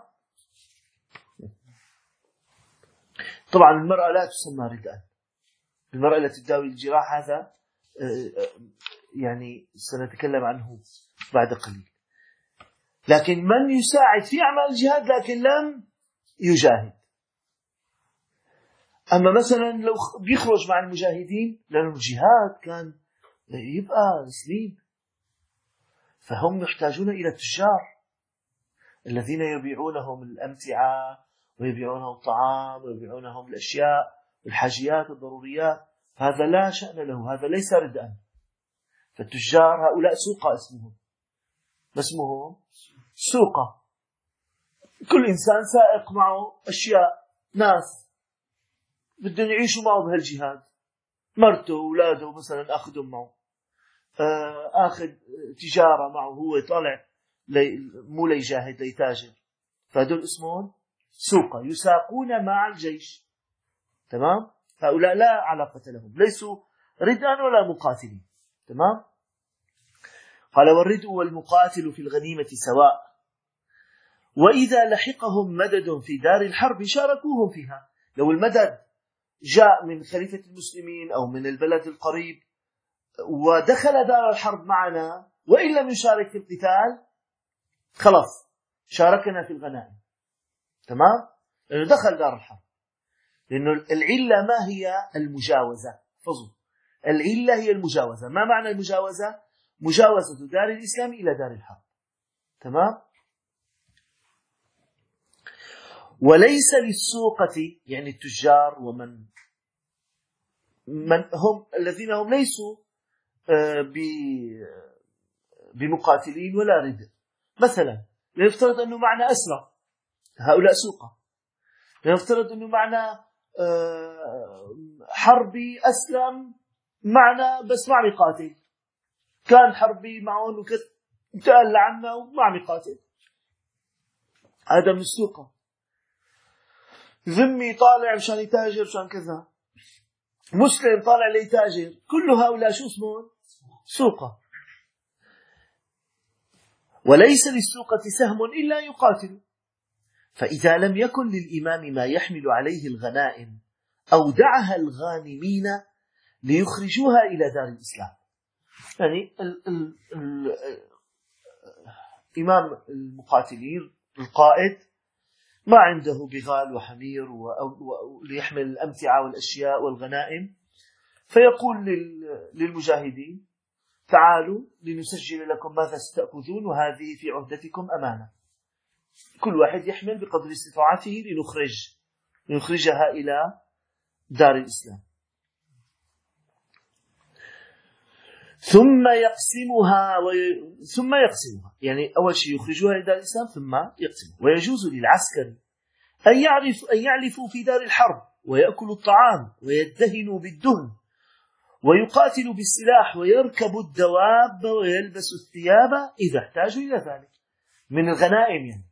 طبعا المرأة لا تسمى ردءا، المرأة التي تداوي الجراح هذا يعني سنتكلم عنه بعد قليل. لكن من يساعد في أعمال الجهاد لكن لم يجاهد. أما مثلا لو بيخرج مع المجاهدين، لأن الجهاد كان يبقى سنين، فهم يحتاجون إلى التجار الذين يبيعونهم الأمتعة ويبيعونهم الطعام ويبيعونهم الأشياء والحاجيات والضروريات. هذا لا شأن له، هذا ليس ردءا. فالتجار هؤلاء سوقة اسمهم، ما اسمهم؟ سوقة. كل إنسان سائق معه أشياء، ناس بدهم يعيشوا معه بهالجهاد، مرته وأولاده مثلا أخذهم معه، أخذ تجارة معه، هو طالع مو ليجاهد ليتاجر. فهذول اسمهم سوقة، يساقون مع الجيش. تمام؟ هؤلاء لا علاقة لهم، ليسوا ردءا ولا مقاتلين. تمام؟ قال والردء والمقاتل في الغنيمة سواء، وإذا لحقهم مدد في دار الحرب شاركوهم فيها. لو المدد جاء من خليفة المسلمين أو من البلد القريب ودخل دار الحرب معنا وإن لم يشارك في القتال، خلاص شاركنا في الغنائم. تمام؟ لأنه دخل دار الحرب. لأنه العلة ما هي المجاوزة؟ فضل العلة هي المجاوزة. ما معنى المجاوزة؟ مجاوزة دار الإسلام إلى دار الحرب. تمام؟ وليس للسوقة يعني التجار ومن هم الذين هم ليسوا بمقاتلين ولا ردء. مثلا لنفترض أنه معنا أسرى، هؤلاء سوقة. لنفترض أنه معنا حربي أسلم معنا بس ما عم يقاتل، كان حربي معهم وتألى عنا وما عم يقاتل، هذا من السوقة. ذمي طالع مشان يتاجر مشان كذا، مسلم طالع ليتاجر، كل هؤلاء شو اسمهم؟ سوقة. وليس للسوقة سهم إلا يقاتل. فإذا لم يكن للإمام ما يحمل عليه الغنائم أودعها الغانمين ليخرجوها إلى دار الإسلام. يعني إمام المقاتلين القائد ما عنده بغال وحمير ليحمل الأمتعة والأشياء والغنائم، فيقول للمجاهدين تعالوا لنسجل لكم ماذا ستأخذون وهذه في عهدتكم أمانة، كل واحد يحمل بقدر استطاعته لنخرجها إلى دار الإسلام. ثم يقسمها يعني أول شيء يخرجوها إلى دار الإسلام ثم يقسمها. ويجوز للعسكر أن يعلفوا في دار الحرب ويأكلوا الطعام ويدهنوا بالدهن ويقاتلوا بالسلاح ويركبوا الدواب ويلبسوا الثياب إذا احتاجوا إلى ذلك من الغنائم يعني.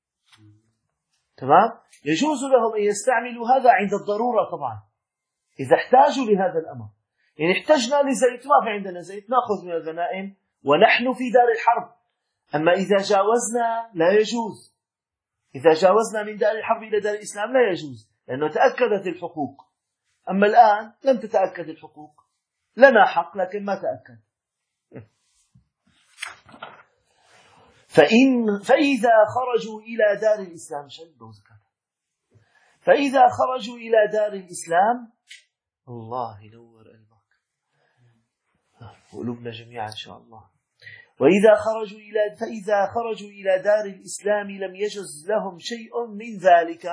تمام؟ يجوز لهم أن يستعملوا هذا عند الضرورة طبعا، إذا احتاجوا لهذا الأمر. يعني احتجنا لزيت، ما في عندنا زيت، نأخذ من الغنائم ونحن في دار الحرب. أما إذا جاوزنا لا يجوز، إذا جاوزنا من دار الحرب إلى دار الإسلام لا يجوز، لأنه تأكدت الحقوق. أما الآن لم تتأكد الحقوق، لنا حق لكن ما تأكد. فإذا خرجوا إلى دار الإسلام فإذا خرجوا إلى دار الإسلام، الله ينور قلبك وقلوبنا جميعا إن شاء الله. فإذا خرجوا إلى دار الإسلام لم يجز لهم شيء من ذلك،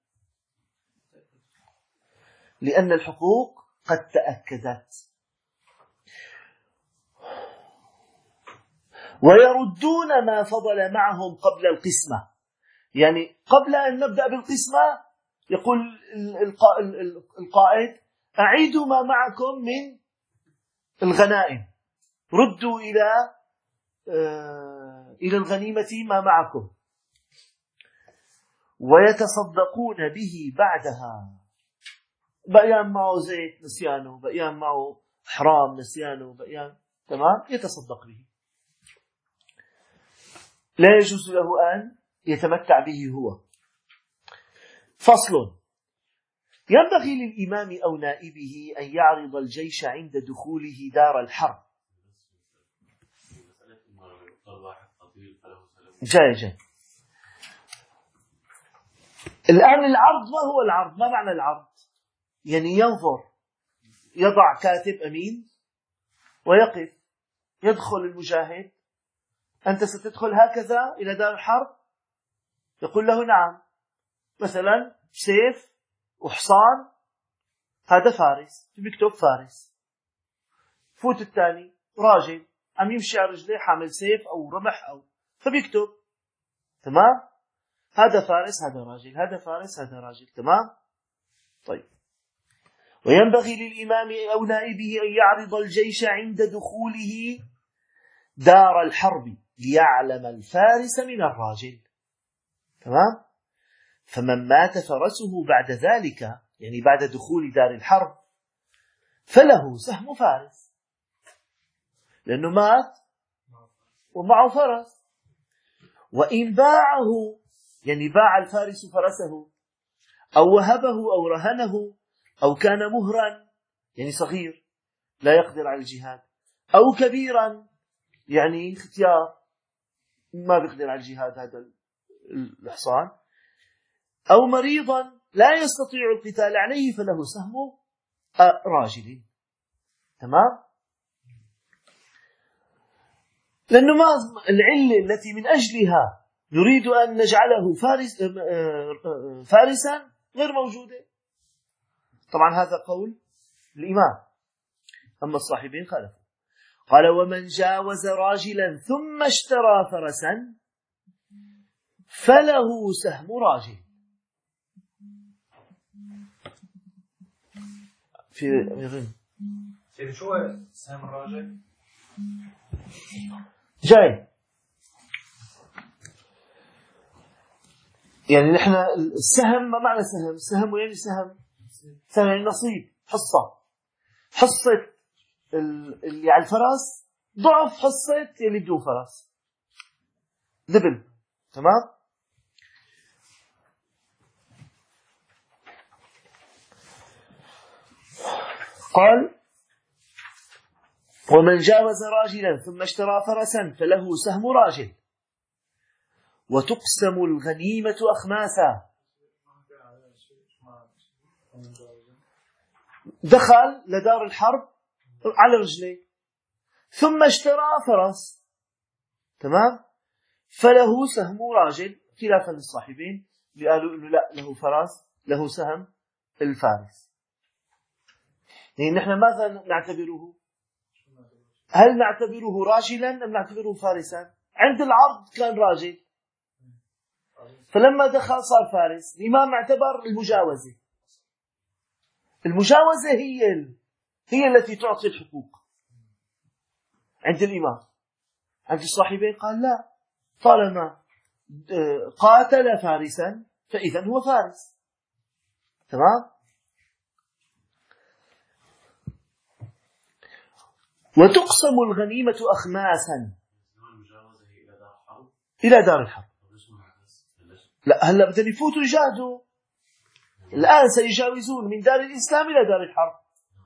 لأن الحقوق قد تأكدت. ويردون ما فضل معهم قبل القسمة. يعني قبل أن نبدأ بالقسمة يقول القائد: أعيدوا ما معكم من الغنائم، ردوا إلى الغنيمة ما معكم. ويتصدقون به بعدها. بقيان معه زيت نسيانه، بقيان معه حرام نسيانه، بقيان تمام، يتصدق به. لا يجوز له أن يتمتع به هو. فصل: ينبغي للإمام أو نائبه أن يعرض الجيش عند دخوله دار الحرب. جاي الآن العرض، ما هو العرض؟ ما معنى العرض؟ يعني ينظر، يضع كاتب أمين ويقف، يدخل المجاهد: أنت ستدخل هكذا إلى دار الحرب؟ يقول له: نعم. مثلا سيف وحصان، هذا فارس، بيكتب فارس. فوت الثاني راجل عم يمشي على رجليه حامل سيف أو رمح فبيكتب، تمام، هذا فارس هذا راجل، هذا فارس هذا راجل، تمام. طيب: وينبغي للإمام أو نائبه أن يعرض الجيش عند دخوله دار الحرب ليعلم الفارس من الراجل، تمام. فمن مات فرسه بعد ذلك، يعني بعد دخول دار الحرب، فله سهم فارس، لأنه مات ومعه فرس. وإن باعه، يعني باع الفارس فرسه، أو وهبه أو رهنه، أو كان مهرا يعني صغير لا يقدر على الجهاد، أو كبيرا يعني ختيار ما بيقدر على الجهاد هذا الحصان، أو مريضا لا يستطيع القتال عليه، فله سهم راجل، تمام. لأنه ما العلة التي من أجلها نريد أن نجعله فارسا غير موجودة. طبعا هذا قول الإمام، أما الصاحبين خالفوا. قال: ومن جاوز راجلا ثم اشترى فرسا فله سهم راجل. في شو سهم الراجل؟ جاي يعني نحن السهم، ما معنى سهم؟ السهم يعني سهم يعني نصيب، حصة اللي على الفرس ضعف حصة اللي بدون فرس، دبل، تمام. قال: ومن جاوز راجلا ثم اشترى فرسا فله سهم راجل، وتقسم الغنيمة أخماسا. دخل لدار الحرب على رجليه ثم اشترى فرس، تمام، فله سهم راجل، خلافا للصاحبين اللي قالوا انه لا، له فرس، له سهم الفارس. يعني نحن ماذا نعتبره؟ هل نعتبره راجلا أم نعتبره فارسا؟ عند العرض كان راجل، فلما دخل صار فارس. الإمام اعتبر المجاوزة هي التي تعطي الحقوق عند الإمام. عند الصاحبين قال: لا، طالما قاتل فارسا فإذا هو فارس، تمام. وتقسم الغنيمة أخماسا إلى دار الحرب. لا، هلا بدهم يفوتوا يجاهدوا، الآن سيجاوزون من دار الإسلام إلى دار الحرب.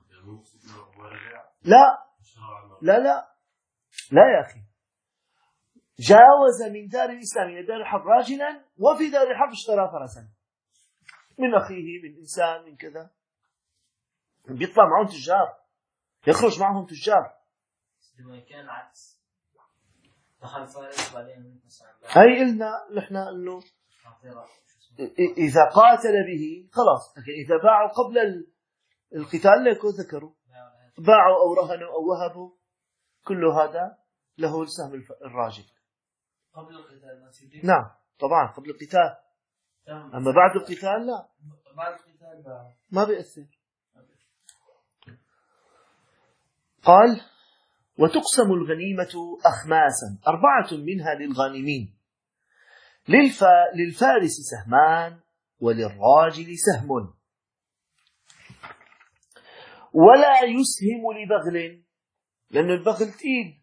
لا يا أخي، جاوز من دار الإسلام إلى دار الحرب راجلا، وفي دار الحرب اشترى فرسا من أخيه، من إنسان، من كذا، بيطلع معهم تجار، يخرج معهم تجار. لما كان عكس، دخل فارس بعدين هاي قلنا نحن أنه إذا قاتل به خلاص، لكن إذا باعوا قبل القتال لكن ذكروا باعوا أو رهنوا أو وهبوا، كل هذا له السهم الراجح. قبل القتال ما سيدي؟ نعم طبعا قبل القتال، أما بعد القتال لا، بعد القتال ما بيأثر. قال وتقسم الغنيمة أخماسا 4 منها للغانمين، للفارس سهمان وللراجل سهم، ولا يسهم لبغل، لأن البغل تقيل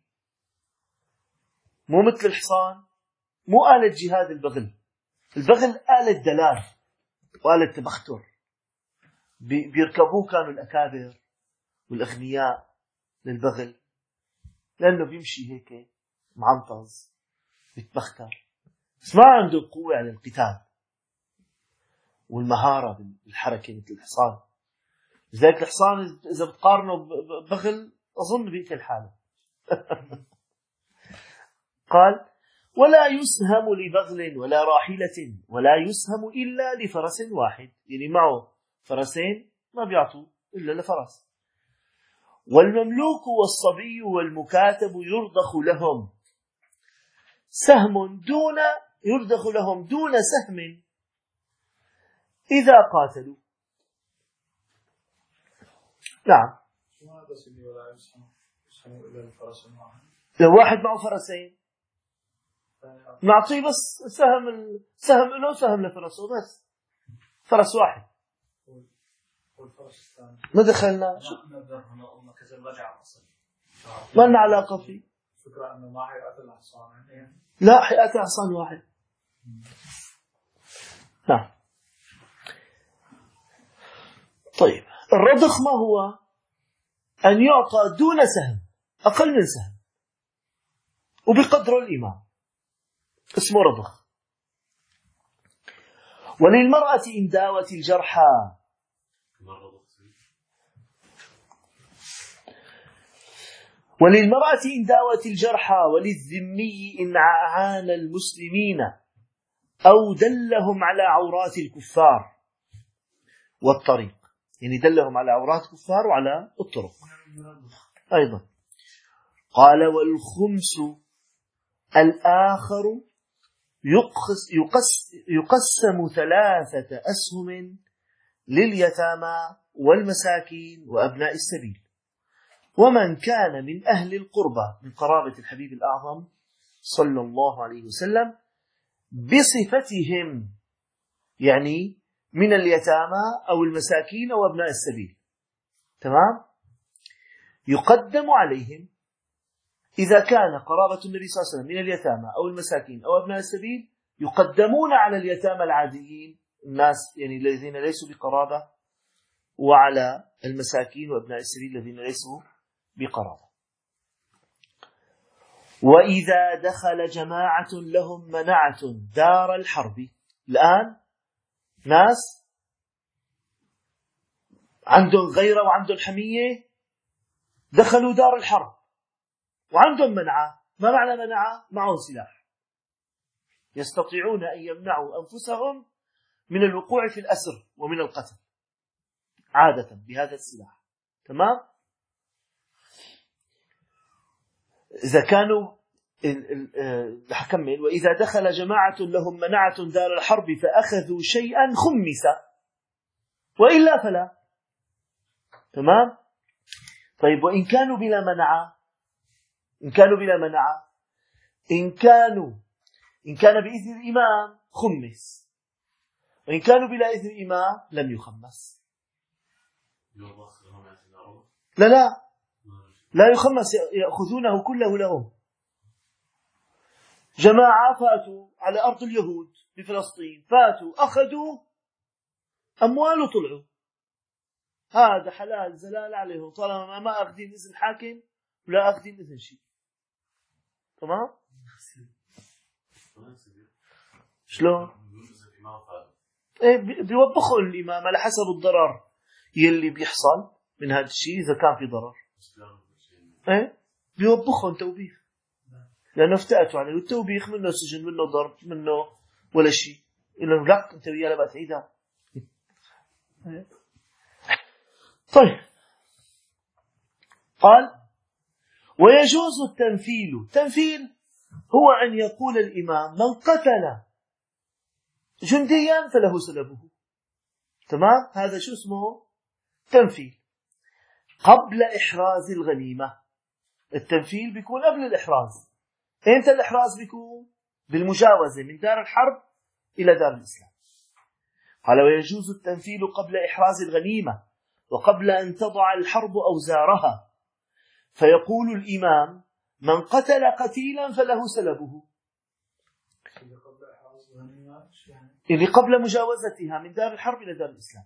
مو مثل الحصان، مو آلة جهاد. البغل آلة دلال وآلة تبختر، بيركبوه كانوا الأكابر والأغنياء للبغل، لأنه بيمشي هيك معنطز بيتبختر، بس ما عنده القوة على القتال والمهارة بالحركة مثل الحصان. لذلك الحصان إذا بتقارنه ببغل أظن بيقتل حاله. قال ولا يسهم لبغل ولا راحلة، ولا يسهم إلا لفرس واحد، يعني معه فرسين ما بيعطوا إلا لفرس. والمملوك والصبي والمكاتب يرضخ لهم سهم دون سهم إذا قاتلوا. نعم شو هذا سيدي ولا يسهم إلا الفرس واحد؟ لو واحد معه فرسين نعطيه بس سهم له سهم لفرسه بس، فرس واحد والفرس الثاني ما دخلنا، ما لنا علاقة فيه. الفكرة أنه ما حيقتل حصان يعني. لا حيقتل حصان واحد. نعم. طيب الرضخ ما هو؟ أن يعطى دون سهم، أقل من سهم وبقدر الإمام، اسمه رضخ. وللمرأة إن داوت الجرحى، وللذمي إن أعان المسلمين أو دلهم على عورات الكفار والطريق، يعني دلهم على عورات الكفار وعلى الطرق أيضا. قال والخمس الآخر يقسم 3 أسهم لليتامى والمساكين وأبناء السبيل، ومن كان من أهل القربى من قرابة الحبيب الأعظم صلى الله عليه وسلم بصفتهم، يعني من اليتامى أو المساكين أو أبناء السبيل، تمام، يقدم عليهم إذا كان قرابة النبي صلى الله عليه وسلم من اليتامى أو المساكين أو أبناء السبيل، يقدمون على اليتامى العاديين، الناس يعني الذين ليسوا بقرابة، وعلى المساكين وأبناء السبيل الذين ليسوا بقرابة. وإذا دخل جماعة لهم منعة دار الحرب، الآن ناس عندهم غيرة وعندهم حمية دخلوا دار الحرب وعندهم منعة. ما معنى منعة؟ معهم سلاح، يستطيعون أن يمنعوا أنفسهم من الوقوع في الأسر ومن القتل عادة بهذا السلاح، تمام. إذا كانوا حكمل وإذا دخل جماعة لهم منعة دار الحرب فأخذوا شيئا خمس، وإلا فلا، تمام. طيب وإن كانوا بلا منعة، إن كان بإذن الإمام خمس، وإن كانوا بلا إذن الإمام لم يخمس. لا يخمس، يأخذونه كله لهم. جماعة فاتوا على أرض اليهود بفلسطين، فاتوا أخذوا أموال وطلعوا، هذا حلال زلال عليهم طالما ما أخذين إذن حاكم ولا أخذين إذن شيء، تمام. شلون؟ بيوبخوا الإمام على حسب الضرر يلي بيحصل من هذا الشيء. إذا كان في ضرر بيوبخهم توبيخ، لأنه افتأتوا عليه، والتوبيخ منه سجن، منه ضرب، منه ولا شيء، إلا لا أنت وياه بقى تعيدها. طيب قال ويجوز التنفيل. التنفيل هو أن يقول الإمام: من قتل جنديا فله سلبه. تمام؟ هذا شو اسمه؟ تنفيل قبل إحراز الغنيمة. التنفيل بيكون قبل الإحراز. إمتى الإحراز بيكون؟ بالمجاوزة من دار الحرب إلى دار الإسلام. قال: ويجوز التنفيل قبل إحراز الغنيمة وقبل أن تضع الحرب أوزارها، فيقول الإمام: من قتل قتيلا فله سلبه، اللي قبل مجاوزتها من دار الحرب إلى دار الإسلام.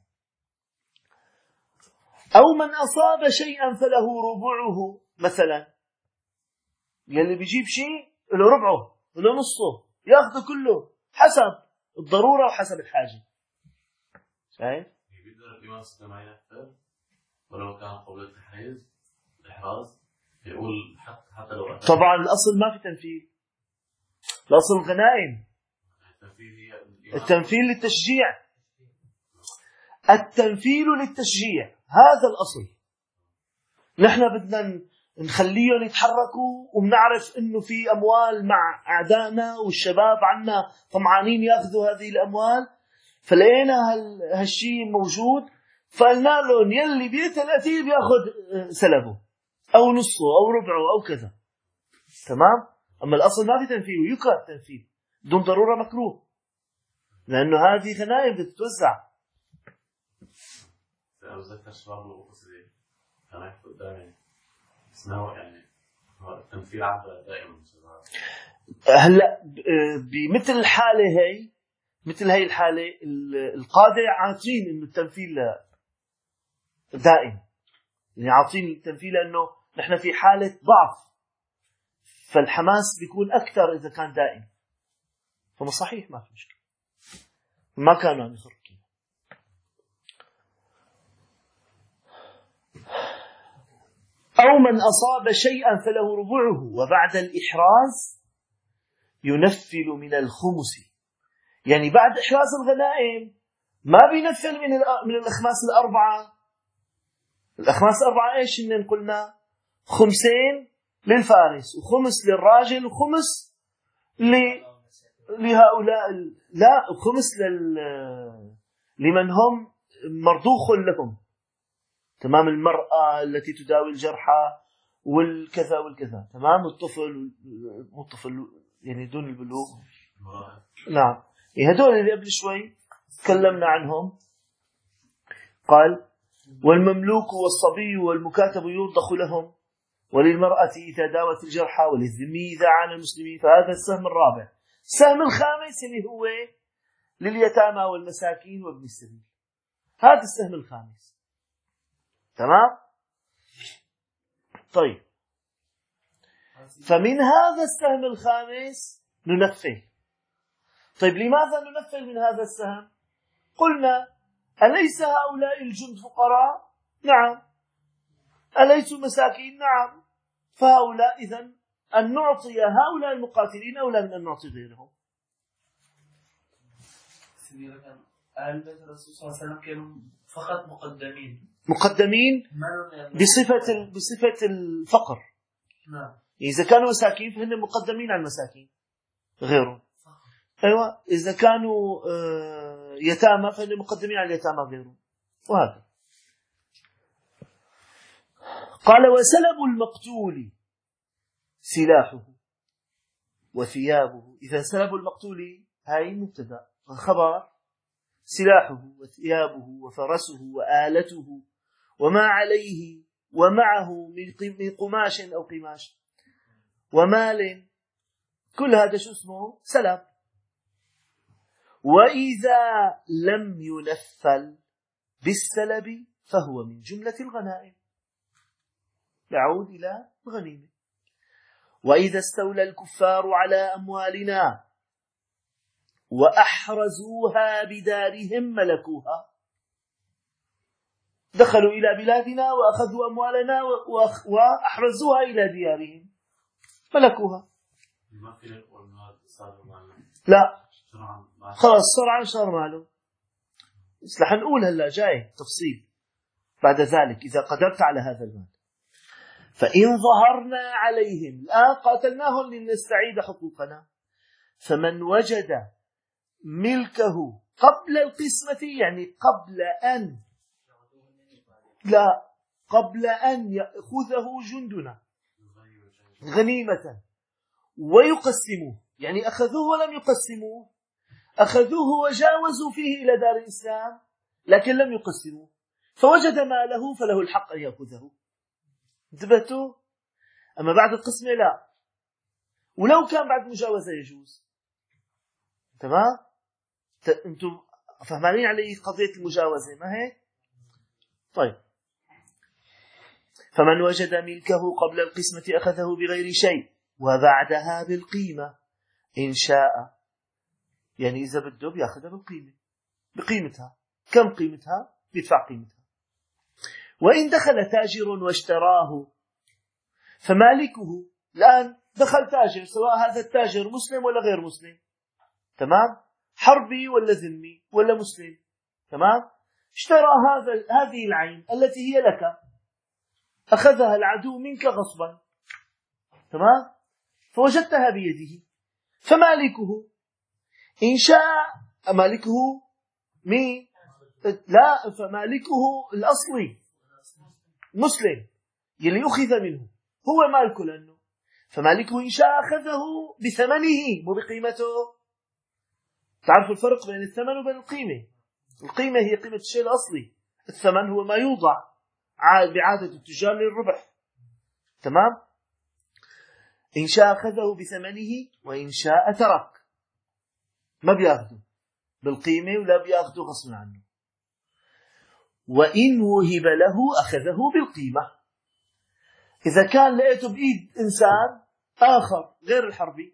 أو من أصاب شيئا فله ربعه، مثلا يلي بيجيب شيء له ربعه له نصه، يأخذ كله حسب الضرورة وحسب الحاجة. شايف؟ بيقدر الإمام السلام عليه أكثر ولو كان قبل الإحراز يقول حتى لو أكثر. طبعا الأصل ما في تنفيذ، الأصل الغنائم. التنفيذ للتشجيع، التنفيذ للتشجيع، هذا الأصل. نحن بدنا نخليهم يتحركوا وبنعرف إنه في أموال مع أعدائنا والشباب عنا طمعانين يأخذوا هذه الأموال، فلقينا هالشيء موجود، فقلنا لهم يلي بيقتل قتيل بياخذ سلبه أو نصه أو ربعه أو كذا. تمام؟ أما الأصل ما في تنفيذ، ويكره التنفيذ دون ضرورة مكروه، لأنه هذه غنائم بدها تتوزع. أتذكر الشباب القصدي كان يحكي قدامي اسمه يعني التنفيذ عادة دائما. هلا بمثل الحالة هي، مثل هي الحالة القادة عاطين إنه التنفيذ دائم، يعني عاطين التنفيذ لأنه نحن في حالة ضعف، فالحماس بيكون أكثر إذا كان دائم. فما صحيح، ما في مشكلة، ما كانوا عم يخرجوا. أو من أصاب شيئا فله ربعه، وبعد الإحراز ينفل من الخمس. يعني بعد إحراز الغنائم ما بينفل من الأخماس الأربعة. الأخماس الأربعة إيش إن قلنا؟ خمسين للفارس وخمس للراجل وخمس لهؤلاء، لا، خمس لمن هم مرضوخ لهم. تمام؟ المرأة التي تداوي الجرحى والكذا والكذا. تمام؟ الطفل والطفل يعني دون البلوغ. نعم، هذول اللي قبل شوي تكلمنا عنهم. قال: والمملوك والصبي والمكاتب يرضخ لهم، وللمرأة إذا داوت الجرحى، وللذمي إذا عانى المسلمين. فهذا السهم الرابع. السهم الخامس اللي هو لليتامى والمساكين وابن السبيل. هذا السهم الخامس. تمام؟ طيب، فمن هذا السهم الخامس ننفل. طيب، لماذا ننفل من هذا السهم؟ قلنا: أليس هؤلاء الجند فقراء؟ نعم. أليسوا مساكين؟ نعم. فهؤلاء إذن أن نعطي هؤلاء المقاتلين أولى من أن نعطي غيرهم. أهل بيت الرسول صلى الله عليه وسلم كانوا فقط مقدمين بصفة الفقر. نعم. إذا كانوا مساكين فهم مقدمين على المساكين غيرهم. أيوة، إذا كانوا يتامى فهم مقدمين على اليتامى غيرهم، وهذا. قال: وسلب المقتول سلاحه وثيابه. إذا سلب المقتول، هاي مبتدأ، الخبر سلاحه وثيابه وفرسه وآلته وما عليه ومعه من قماش أو قماش ومال، كل هذا شو اسمه؟ سلب. وإذا لم ينفل بالسلب فهو من جملة الغنائم، يعود إلى الغنيمة. وإذا استولى الكفار على أموالنا وأحرزوها بدارهم ملكوها. دخلوا إلى بلادنا وأخذوا أموالنا وأحرزوها إلى ديارهم ملكوها. لا، خلاص صار ماله. رح نقول هلا جاي تفصيل بعد ذلك إذا قدرت على هذا المال. فإن ظهرنا عليهم الآن قاتلناهم لنستعيد حقوقنا. فمن وجد ملكه قبل القسمة، يعني قبل أن يأخذه جندنا غنيمة ويقسموه، يعني أخذوه ولم يقسموه، أخذوه وجاوزوا فيه إلى دار الإسلام لكن لم يقسموه، فوجد ماله فله الحق أن يأخذه. انتبهتوا؟ أما بعد القسمة لا، ولو كان بعد مجاوزة يجوز. تمام؟ أنتم فهمانين علي قضية المجاوزة ما هي؟ طيب. فمن وجد ملكه قبل القسمة أخذه بغير شيء وبعدها بالقيمة إن شاء، يعني إذا بده بيأخذها بالقيمة، بقيمتها. كم قيمتها؟ بيدفع قيمتها. وإن دخل تاجر واشتراه فمالكه، الآن دخل تاجر، سواء هذا التاجر مسلم ولا غير مسلم، تمام؟ حربي ولا ذمي ولا مسلم، تمام؟ اشترى هذه العين التي هي لك، أخذها العدو منك غصبا، تمام؟ فوجدتها بيده، فمالكه إن شاء، مالكه مين؟ لا، فمالكه الأصلي مسلم يلي أخذ منه هو مالك لأنه، فمالكه إن شاء أخذه بثمنه مو بقيمته. تعرفوا الفرق بين الثمن وبين القيمة؟ القيمة هي قيمة الشيء الأصلي، الثمن هو ما يوضع بعادة التجار للربح. تمام؟ إن شاء أخذه بثمنه وإن شاء ترك، ما بيأخذه بالقيمة ولا بيأخذه غصب عنه. وإن وهب له أخذه بالقيمة. إذا كان لقيته بإيد إنسان آخر غير الحربي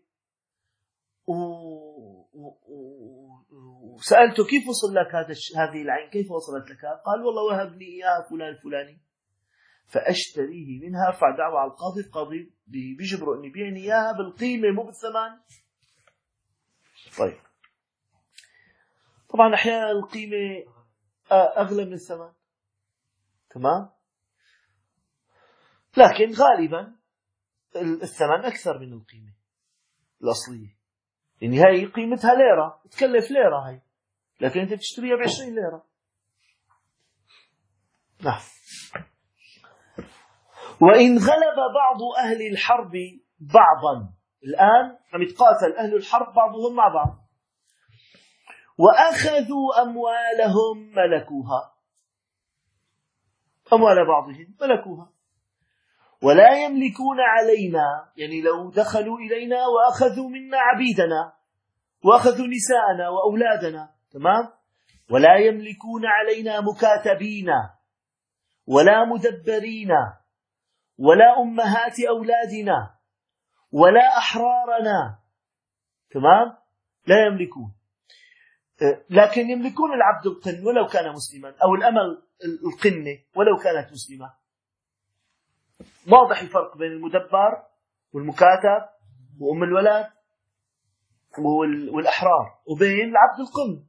وسألته كيف وصل لك هذه العين، كيف وصلت لك؟ قال والله وهبني إياها فلان الفلاني فأشتريه منها، ارفع دعوة على القاضي، القاضي بيجبره أن يبيعني إياها بالقيمة مو بالثمن. طيب، طبعا أحيانا القيمة أغلى من الثمن، تمام؟ لكن غالبا الثمن أكثر من القيمة الأصلية، يعني هاي قيمتها ليرة، تكلف ليرة هاي، لكن أنت تشتريها ب20 ليرة. نعم. وإن غلب بعض أهل الحرب بعضا، الآن عم يتقاتل أهل الحرب بعضهم مع بعض، وأخذوا أموالهم ملكوها، أموال بعضهم ملكوها، ولا يملكون علينا، يعني لو دخلوا إلينا وأخذوا منا عبيدنا وأخذوا نساءنا وأولادنا، تمام؟ ولا يملكون علينا مكاتبين ولا مدبرين ولا أمهات أولادنا ولا أحرارنا، تمام؟ لا يملكون، لكن يملكون العبد القن ولو كان مسلما، أو الأمة القنة ولو كانت مسلمة. واضح الفرق بين المدبر والمكاتب وأم الولد والأحرار وبين العبد القن.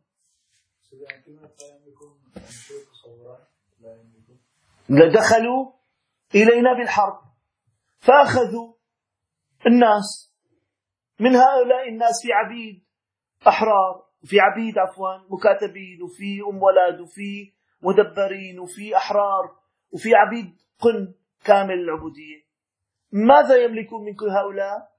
دخلوا إلينا بالحرب فأخذوا الناس، من هؤلاء الناس في عبيد أحرار، وفي عبيد مكاتبين، وفي أم ولد، وفي مدبرين، وفي أحرار، وفي عبيد قن كامل العبودية. ماذا يملكون من كل هؤلاء؟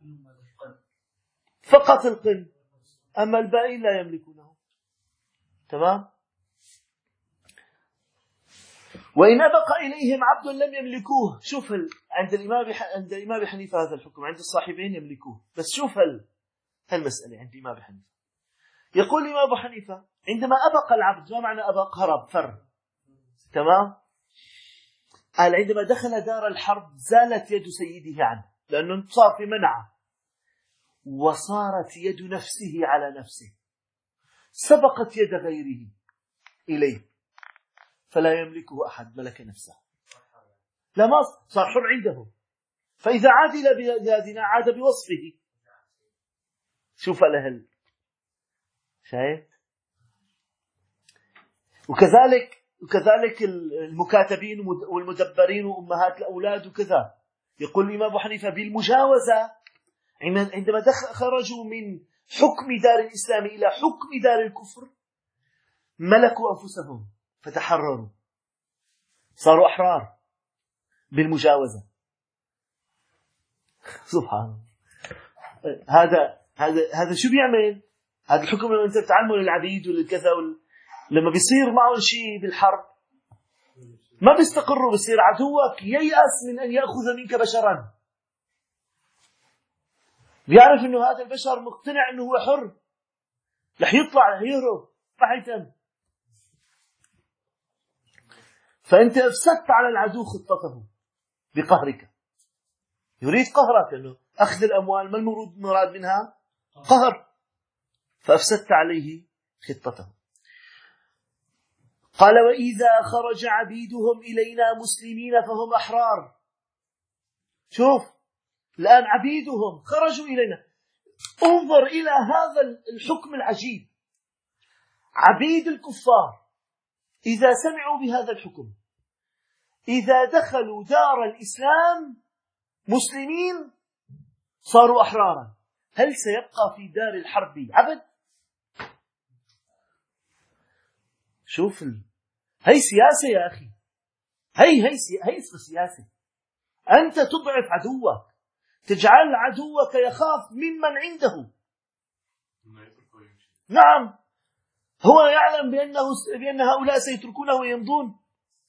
فقط القن، أما الباقي لا يملكونه. تمام؟ وإن أبق إليهم عبد لم يملكوه. شوف عند الإمام حنيفة هذا الحكم، عند الصاحبين يملكوه، بس شوف هالمسألة عند الإمام حنيفة. يقول الإمام أبو حنيفة عندما أبق العبد، ما معنى أبق؟ هرب، فر، تمام؟ قال عندما دخل دار الحرب زالت يد سيده عنه، لأنه صار في منعه، وصارت يد نفسه على نفسه، سبقت يد غيره إليه، فلا يملكه أحد، ملك نفسه، لا، ما صار حر عنده. فإذا عاد إلى بلادنا عاد بوصفه. شوف لهل، شايف؟ وكذلك المكاتبين والمدبرين وأمهات الأولاد وكذا، يقول الإمام أبو حنيفة بالمجاوزة عندما خرجوا من حكم دار الإسلام إلى حكم دار الكفر ملكوا أنفسهم فتحرروا، صاروا أحرار بالمجاوزة. سبحان الله. هذا شو بيعمل؟ هذا الحكم لما أنت بتعلمه للعبيد وللكذا لما بيصير معهم شيء بالحرب ما بيستقروا، بصير عدوك ييأس من أن يأخذ منك بشرا، بيعرف إنه هذا البشر مقتنع إنه هو حر، رح يطلع رح يهرب رح يتم. فأنت أفسدت على العدو خطته بقهرك، يريد قهرك إنه أخذ الأموال، ما المراد منها؟ قهر، فأفسدت عليه خطته. قال وإذا خرج عبيدهم إلينا مسلمين فهم أحرار. شوف الآن عبيدهم خرجوا إلينا، انظر إلى هذا الحكم العجيب. عبيد الكفار إذا سمعوا بهذا الحكم، إذا دخلوا دار الإسلام مسلمين صاروا أحرارا. هل سيبقى في دار الحرب عبد؟ شوف هي سياسة يا أخي، هي سياسة. أنت تضعف عدوك، تجعل عدوك يخاف ممن عنده. نعم، هو يعلم بأن هؤلاء سيتركونه ويمضون.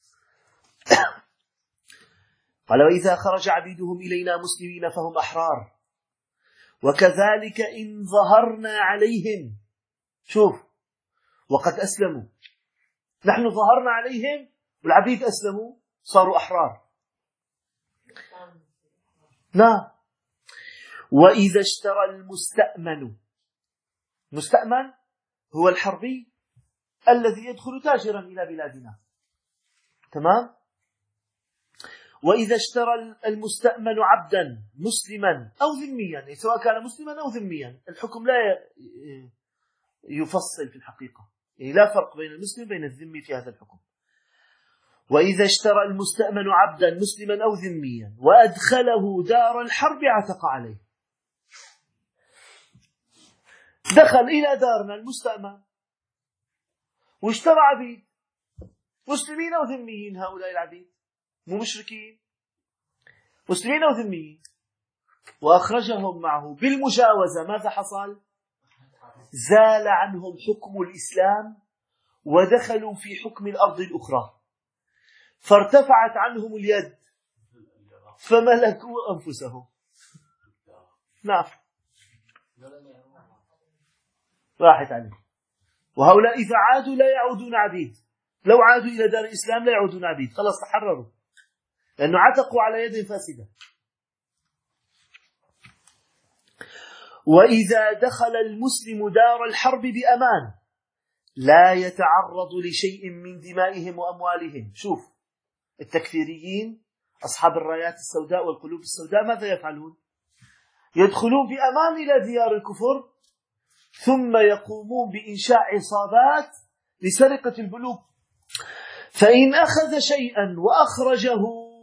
قال وإذا خرج عبيدهم إلينا مسلمين فهم أحرار، وكذلك إن ظهرنا عليهم. شوف، وقد أسلموا، نحن ظهرنا عليهم والعبيد أسلموا صاروا أحرار. نعم. وإذا اشترى المستأمن هو الحربي الذي يدخل تاجرا إلى بلادنا، تمام. وإذا اشترى المستأمن عبدا مسلما أو ذميا، سواء كان مسلما أو ذميا، الحكم لا يفصل في الحقيقة، يعني لا فرق بين المسلم وبين الذمي في هذا الحكم. وإذا اشترى المستأمن عبدا مسلما أو ذميا وأدخله دار الحرب عتق عليه. دخل إلى دارنا المستأمن واشترى عبيد مسلمين أو ذميين، هؤلاء العبيد مو مشركين، مسلمين أو ذميين، وأخرجهم معه بالمجاوزة. ماذا حصل؟ زال عنهم حكم الإسلام ودخلوا في حكم الأرض الأخرى، فارتفعت عنهم اليد فملكوا أنفسهم. نعم، راحت عليه. وهؤلاء إذا عادوا لا يعودون عبيد، لو عادوا إلى دار الإسلام لا يعودون عبيد، خلاص تحرروا، لأنه عتقوا على يد فاسدة. وإذا دخل المسلم دار الحرب بأمان لا يتعرض لشيء من دمائهم وأموالهم. شوف التكفيريين أصحاب الرايات السوداء والقلوب السوداء ماذا يفعلون؟ يدخلون بأمان إلى ديار الكفر ثم يقومون بإنشاء عصابات لسرقة البنوك، فإن أخذ شيئا وأخرجه،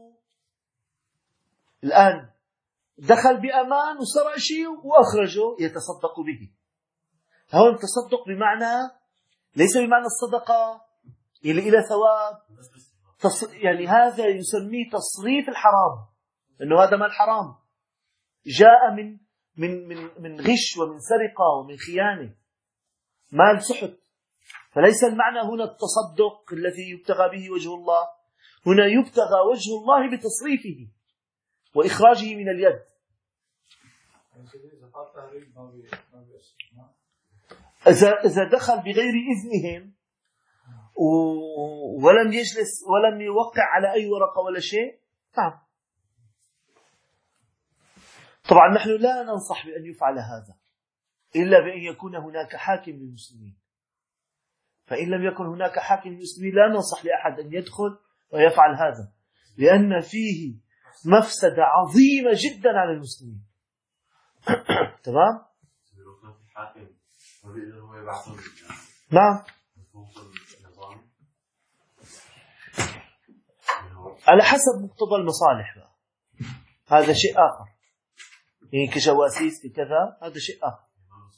الآن دخل بأمان وسرق شيء وأخرجه يتصدق به. هون التصدق بمعنى ليس بمعنى الصدقة اللي إلى ثواب، يعني هذا يسميه تصريف الحرام، إنه هذا مال حرام جاء من غش ومن سرقة ومن خيانة، مال سحت. فليس المعنى هنا التصدق الذي يبتغى به وجه الله، هنا يبتغى وجه الله بتصريفه وإخراجه من اليد. إذا دخل بغير إذنهم ولم يجلس ولم يوقع على أي ورقة ولا شيء، نعم. طبعا نحن لا ننصح بأن يفعل هذا إلا بأن يكون هناك حاكم للمسلمين، فإن لم يكن هناك حاكم للمسلمين لا ننصح لأحد أن يدخل ويفعل هذا، لأن فيه مفسدة عظيمة جدا على المسلمين. تمام؟ نعم، على حسب مقتضى المصالح بقى. هذا شيء آخر، يعني كجواسيس ككذا هذا شيء آخر.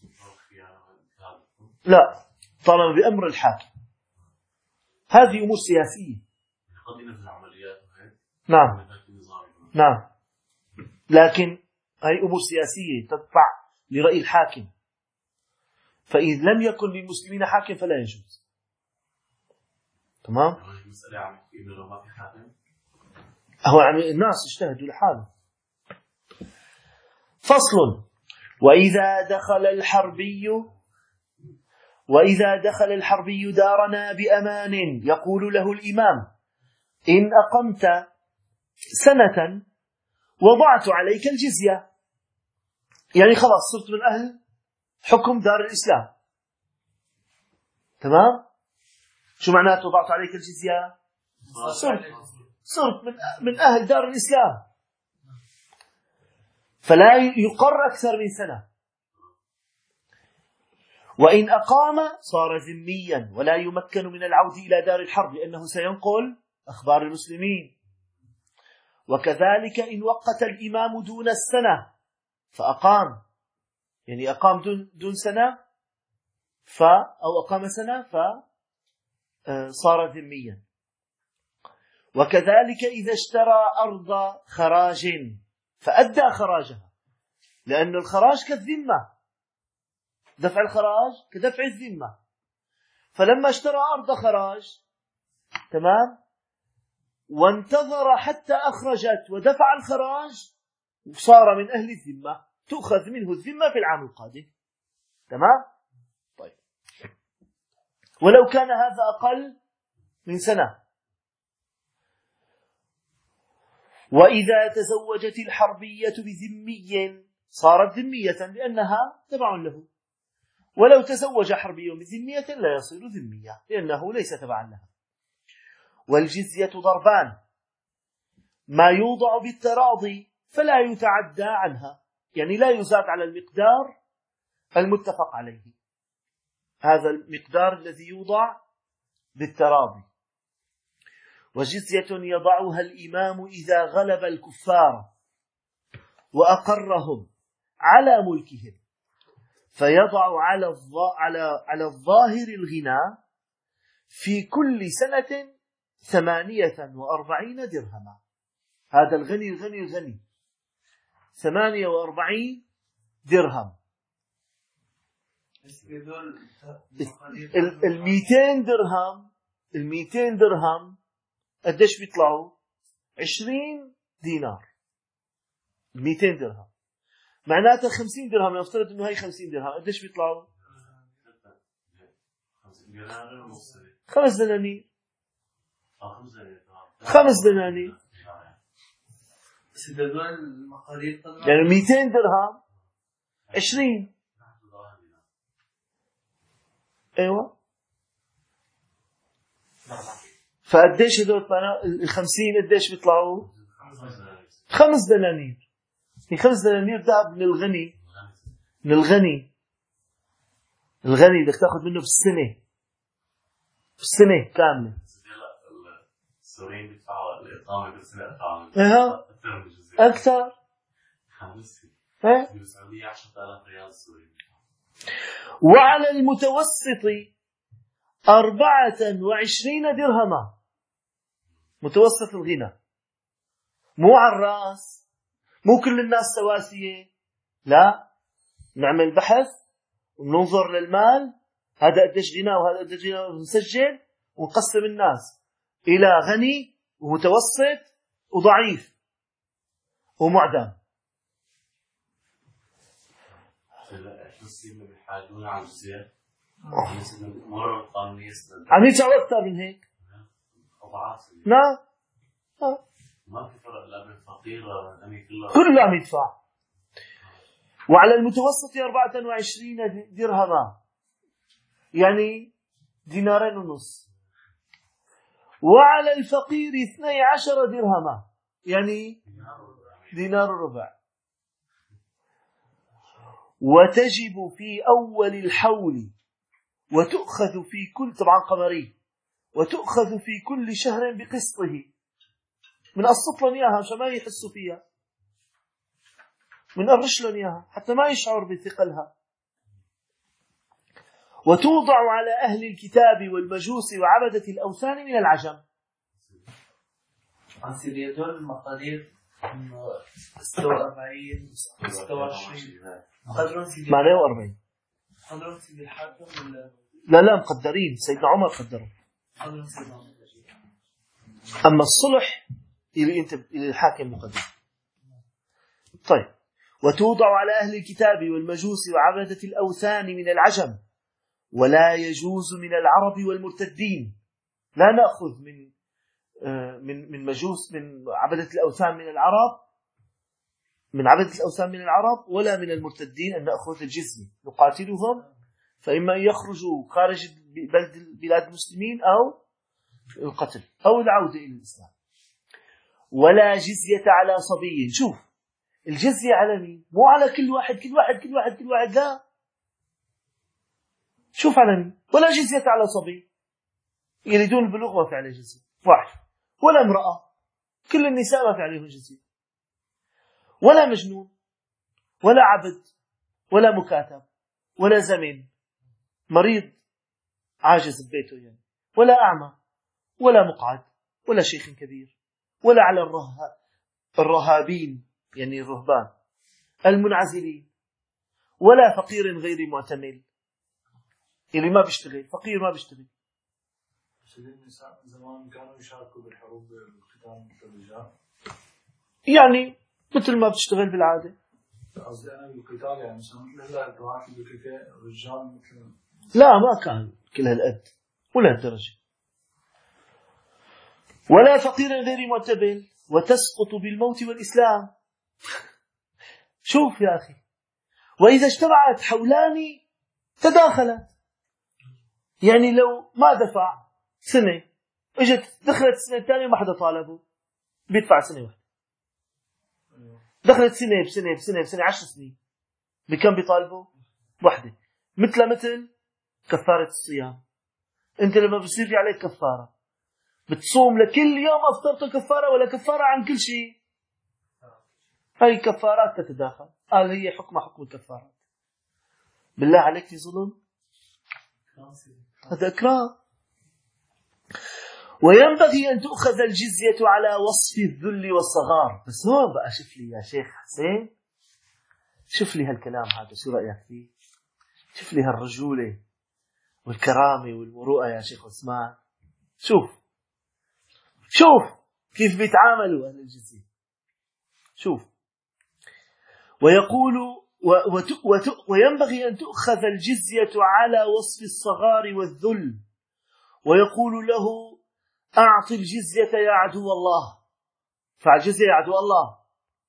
لا، طالما بأمر الحاكم. هذه أمور سياسية. نعم نعم، لكن هذه أمور سياسية تدفع لرأي الحاكم، فإذا لم يكن للمسلمين حاكم فلا يجوز. تمام؟ هو يعني الناس اجتهدوا لحاله. فصل: وإذا دخل الحربي دارنا بأمان يقول له الإمام: إن أقمت سنة وضعت عليك الجزية. يعني خلاص صرت من أهل حكم دار الإسلام. تمام؟ شو معناته وضعت عليك الجزية؟ صرت من أهل دار الإسلام، فلا يقر أكثر من سنة. وإن أقام صار ذميا ولا يمكن من العودة إلى دار الحرب لأنه سينقل أخبار المسلمين. وكذلك إن وقت الإمام دون السنة فأقام، يعني أقام دون سنة أو أقام سنة فصار ذميا. وكذلك إذا اشترى أرض خراج فأدى خراجها، لأن الخراج كالذمة، دفع الخراج كدفع الذمة. فلما اشترى أرض خراج، تمام، وانتظر حتى أخرجت ودفع الخراج وصار من أهل الذمة، تؤخذ منه الذمة في العام القادم. تمام؟ طيب، ولو كان هذا أقل من سنة. وإذا تزوجت الحربية بذمي صارت ذمية لأنها تبع له، ولو تزوج حربي بذمية لا يصير ذمية لأنه ليس تبعا لها. والجزية ضربان: ما يوضع بالتراضي فلا يتعدى عنها، يعني لا يزاد على المقدار المتفق عليه، هذا المقدار الذي يوضع بالتراضي. وجزية يضعها الإمام إذا غلب الكفار وأقرهم على ملكهم، فيضع على الظاهر الغنى في كل سنة 48 درهما. هذا الغني 48 درهم. 200 درهم قديش بيطلعوا؟ 20 دينار. 200 درهم معناتها 50 درهم. نفترض انه هي 50 درهم، قديش بيطلعوا؟ 5 دنانير. 5 دنانير يعني 200 درهم 20. ايوه، فقديش هدول ال50 قديش بيطلعوا؟ 5 دنانير. في 5 دنانير ذهب من الغني، من الغني بدك تاخذ منه بالسنة كاملة. السوريين بيدفعوا الإقامة بالسنة أكثر. بالسعودية 10,000 ريال سوري. وعلى المتوسط 24 درهما، متوسط الغنى، مو على الرأس، مو كل الناس سواسية، لا، نعمل بحث وننظر للمال، هذا قديش غنى وهذا قديش غنى، ونسجل ونقسم الناس إلى غني ومتوسط وضعيف ومعدم. بيحاجون على الجزية مرة القانونية عم يدفعوا أكثر من هيك. نعم، ما في فرق لا بين فقير ولا غني، كله عم يدفع. وعلى المتوسط 24 درهما يعني 2.5 دينار. وعلى الفقير 12 درهما يعني 1.25 دينار. وتجب في أول الحول وتؤخذ في كل، طبعا قمري، وتؤخذ في كل شهر بقسطه. من قسط لهم إياها عشان ما يحسوا فيها. بنقرش لهم إياها حتى ما يشعر بثقلها. وتوضع على أهل الكتاب والمجوس وعبدة الأوثان من العجم. عن سيريدون المقادير 46 26 قدرون سيدي معناه 40. قدرون سيدي الحاكم ولا لا مقدرين، سيدنا عمر قدره. قدرون سيدي عمر. أما الصلح إلى الحاكم مقدر. طيب. وتوضع على أهل الكتاب والمجوس وعبدة الأوثان من العجم، ولا يجوز من العرب والمرتدين. لا نأخذ من مجوس من عبدة الأوثان من العرب، ولا من المرتدين أن نأخذ الجزية. نقاتلهم فإما أن يخرجوا خارج بلاد المسلمين أو القتل أو العودة إلى الإسلام. ولا جزية على صبي. شوف الجزية على مين؟ مو على كل واحد، لا. شوف على مين؟ ولا جزية على صبي يريدون البلوغ ما في عليه جزية واحد، ولا امرأة، كل النساء ما في عليهم جزية، ولا مجنون، ولا عبد، ولا مكاتب، ولا زمن مريض عاجز ببيته يعني، ولا أعمى، ولا مقعد، ولا شيخ كبير، ولا على الرهابين يعني الرهبان المنعزلين، ولا فقير غير معتمل اللي ما بيشتغل، فقير ما بيشتغل. النساء زمان كانوا يشاركوا بالحروب والقتال مثل الرجال، يعني مثل ما بتشتغل بالعادة. قصدي أنا بالقتال يعني مثلا مثل الرواتب بالكيكة الرجال مثل. لا ما كان كل هالقد ولا هالدرجة. ولا فقير غير معتبل، وتسقط بالموت والإسلام. شوف يا أخي، وإذا اجتمعت حولان تداخلت. يعني لو ما دفع سنة دخلت السنة الثانية ما حدا طالبه بيدفع سنة واحدة. دخلت سنة بسنة 10 سنين بكم بيطالبه؟ واحدة. مثل كفارة الصيام. انت لما بصير في عليك كفارة بتصوم لكل يوم أفطرت كفارة ولا كفارة عن كل شيء؟ هاي كفارات تتداخل. قال هي حكم الكفارات. بالله عليك في ظلم؟ هذا إكرام. وينبغي أن تؤخذ الجزية على وصف الذل والصغار. بس هون بقى شوف لي يا شيخ حسين، شوف لي هالكلام هذا شو رأيك فيه؟ شوف لي هالرجولة والكرامة والمروءة يا شيخ عثمان. شوف كيف بيتعاملوا أهل الجزية. شوف. ويقول وينبغي أن تؤخذ الجزية على وصف الصغار والذل. ويقول له أعطي الجزية يا عدو الله، فالجزية يا عدو الله.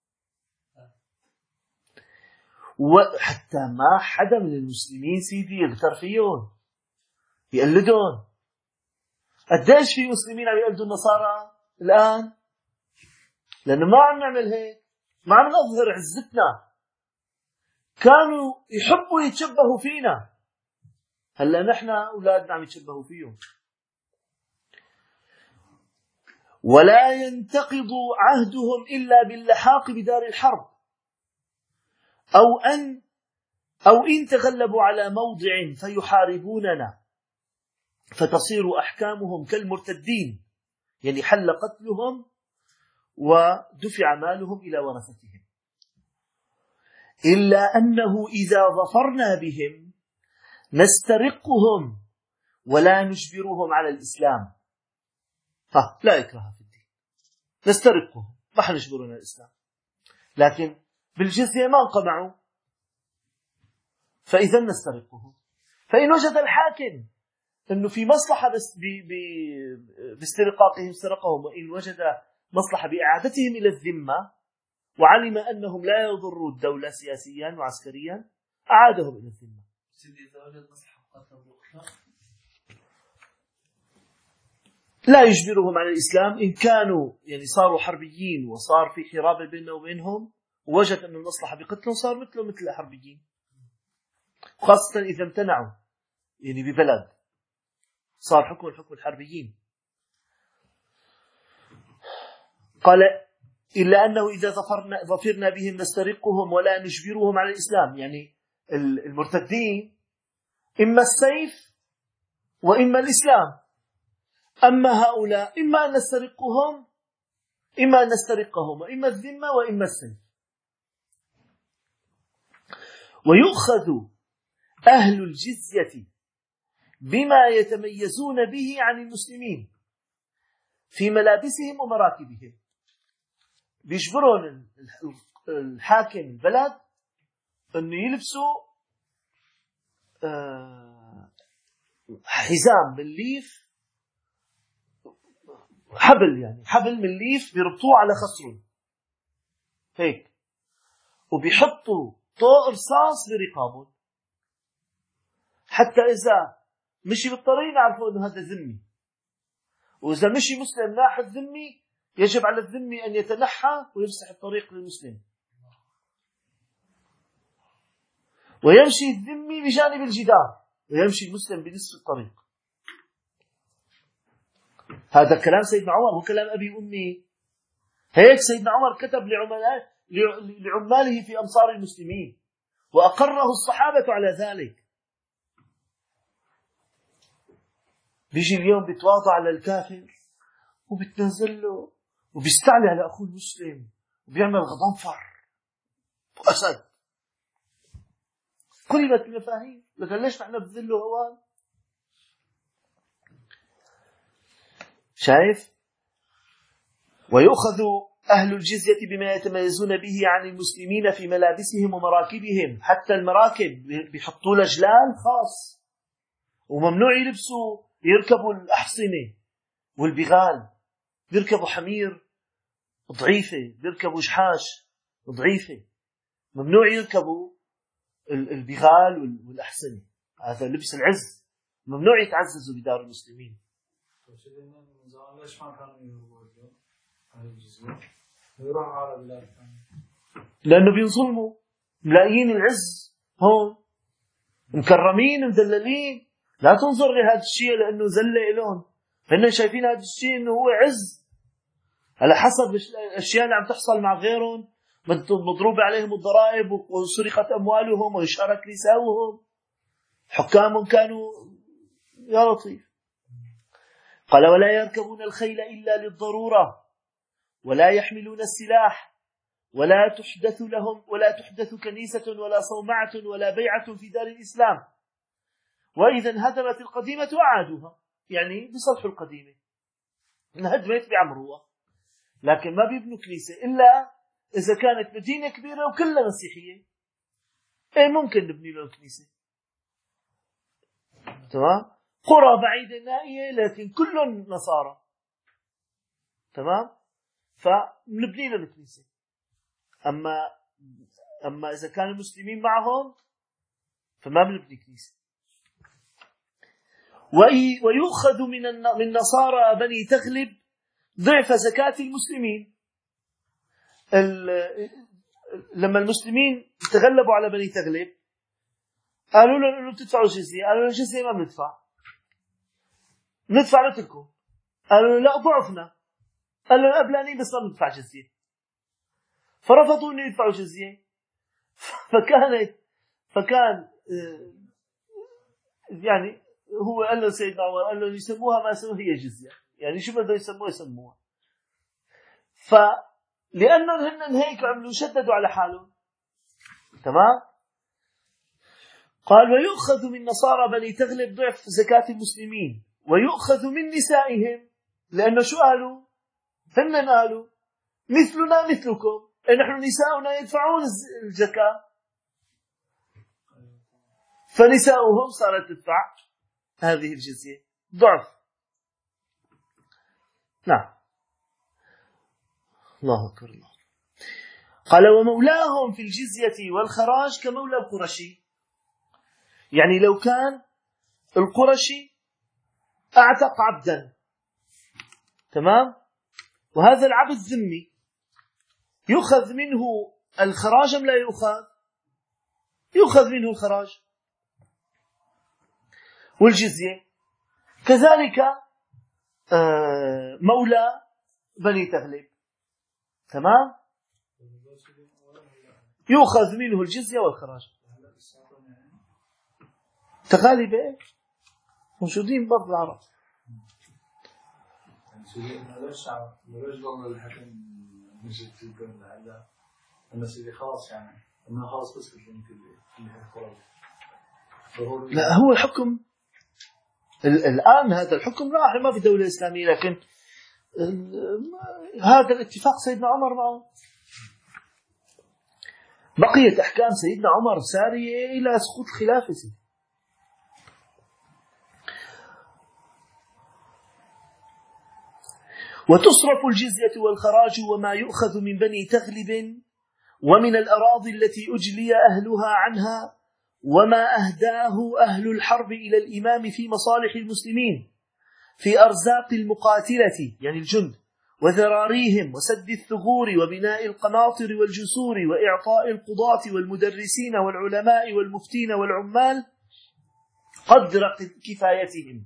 وحتى ما حدا من المسلمين سيدي يغتر فيهم يقلدون. قديش في مسلمين عم يقلدوا النصارى الآن؟ لأنه ما عم نعمل هيك، ما عم نظهر عزتنا. كانوا يحبوا يتشبهوا فينا، هلا نحن أولادنا عم يتشبهوا فيهم. ولا ينتقض عهدهم إلا باللحاق بدار الحرب، أو إن تغلبوا على موضع فيحاربوننا فتصير أحكامهم كالمرتدين، يعني حل قتلهم ودفع مالهم إلى ورثتهم. إلا أنه إذا ظفرنا بهم نسترقهم ولا نجبرهم على الإسلام. لا إكراه في الدين، نسترقهم ما حنجبرهم على الإسلام، لكن بالجزية ما انقمعوا فإذا نسترقهم. فإن وجد الحاكم أنه في مصلحة باسترقاقهم استرقهم، وإن وجد مصلحة بإعادتهم إلى الذمة وعلم أنهم لا يضروا الدولة سياسيا وعسكريا أعادهم إلى الذمة. لا يجبرهم على الإسلام. إن كانوا يعني صاروا حربيين وصار في حراب بيننا وبينهم ووجد أن المصلحة بقتلهم صار مثل الحربيين، خاصة إذا امتنعوا يعني ببلد صار حكم الحربيين. قال إلا أنه إذا ظفرنا بهم نسترقهم ولا نجبرهم على الإسلام. يعني المرتدين إما السيف وإما الإسلام. أما هؤلاء إما أن نسترقهم وإما الذمة وإما السيف. ويؤخذ أهل الجزية بما يتميزون به عن المسلمين في ملابسهم ومراكبهم. بيجبرون الحاكم البلد أنه يلبسوا حزام من ليف، حبل من ليف بيربطوه على خصرهم هيك، وبيحطوا طوق رصاص برقابهم، حتى إذا مشي بالطريق نعرفوا أنه هذا ذمي، وإذا مشي مسلم ناحية ذمي يجب على الذمي أن يتنحى ويفسح الطريق للمسلم، ويمشي الذمي بجانب الجدار ويمشي المسلم بنصف الطريق. هذا كلام سيدنا عمر، هو كلام أبي أمي. هيك سيدنا عمر كتب لعماله في أمصار المسلمين، وأقره الصحابة على ذلك. بيجي اليوم بيتواضع للكافر وبتنزل له وبيستعلي على أخوه المسلم وبيعمل غضنفر وأسد. قلبت المفاهيم، لكن ليش نحن بذله هوان؟ شايف؟ ويؤخذ أهل الجزية بما يتميزون به عن المسلمين في ملابسهم ومراكبهم. حتى المراكب بيحطوا له جلال خاص، وممنوع يركبوا الأحصنة والبغال، بيركبوا حمير ضعيفة، بيركبوا جحاش ضعيفة، ممنوع يركبوا البغال والأحصنة. هذا لبس العز، ممنوع يتعززوا بدار المسلمين. ليش ما كانوا يروحوا على الجزيرة؟ يروحوا على بلاد ثانية. لأنه بينظلموا، ملاقيين العز هون، مكرمين مدللين. لا تنظر لهذا الشيء لأنه زلة إلهم، فإنهم شايفين هذا الشيء إنه هو عز، على حسب الأشياء اللي عم تحصل مع غيرهم، مضروب عليهم الضرائب وسرقت أموالهم ويشارك نساؤهم، حكامهم كانوا يا لطيف. قال: ولا يركبون الخيل إلا للضرورة، ولا يحملون السلاح، ولا تحدث كنيسة ولا صومعة ولا بيعة في دار الإسلام، وإذا انهدمت القديمة أعادوها. يعني بيصلحوا القديمة، انهدمت بيعمروها، لكن ما بيبنوا كنيسة إلا إذا كانت مدينة كبيرة وكلها مسيحية، ممكن نبني لهم كنيسة. تمام؟ قرى بعيدة نائية لكن كلهم نصارى، تمام؟ فنبني لهم كنيسة. أما إذا كان المسلمين معهم فما بنبني كنيسة. ويؤخذ من نصارى بني تغلب ضعف زكاة المسلمين. لما المسلمين تغلبوا على بني تغلب قالوا لهم انه بتدفعوا جزية، قالوا لهم الجزية ما بندفع لكم. قالوا لا ضعفنا، قالوا لهم قبلاني بس ما بندفع جزية، فرفضوا انه يدفعوا جزية. فكان يعني هو قال له سيدنا عمر، قال له يسموها ما يسموها هي جزية، يعني شو بدهم يسموها. فلأنهم هن هيك عملوا شددوا على حالهم، تمام. قال: ويؤخذ من نصارى بني تغلب ضعف زكاة المسلمين، ويؤخذ من نسائهم، لأنه شو قالوا؟ هن قالوا مثلنا مثلكم، نحن نساؤنا يدفعون الزكاة، فنساؤهم صارت تدفع هذه الجزية، ضعف. نعم، الله أكبر الله. قال: ومولاهم في الجزية والخراج كمولى القرشي. يعني لو كان القرشي أعتق عبدا، تمام، وهذا العبد ذمي، يؤخذ منه الخراج أم لا يؤخذ منه الخراج والجزية. كذلك مولى بني تغلب، تمام؟ يؤخذ منه الجزية والخراج. تغالبة موجودين برضه العرب. ليش ضل الحكم نجد تلقون هذا المسألة خاص يعني إنه خاص بس اللي هالخراج. لا هو الحكم الآن هذا الحكم راح ما في دولة إسلامية، لكن هذا الاتفاق سيدنا عمر معه. بقيت أحكام سيدنا عمر سارية إلى سقوط خلافته. وتصرف الجزية والخراج وما يؤخذ من بني تغلب ومن الأراضي التي أجلي أهلها عنها وما أهداه أهل الحرب إلى الإمام في مصالح المسلمين في أرزاق المقاتلة يعني الجند وذراريهم وسد الثغور وبناء القناطر والجسور وإعطاء القضاة والمدرسين والعلماء والمفتين والعمال قدر كفايتهم.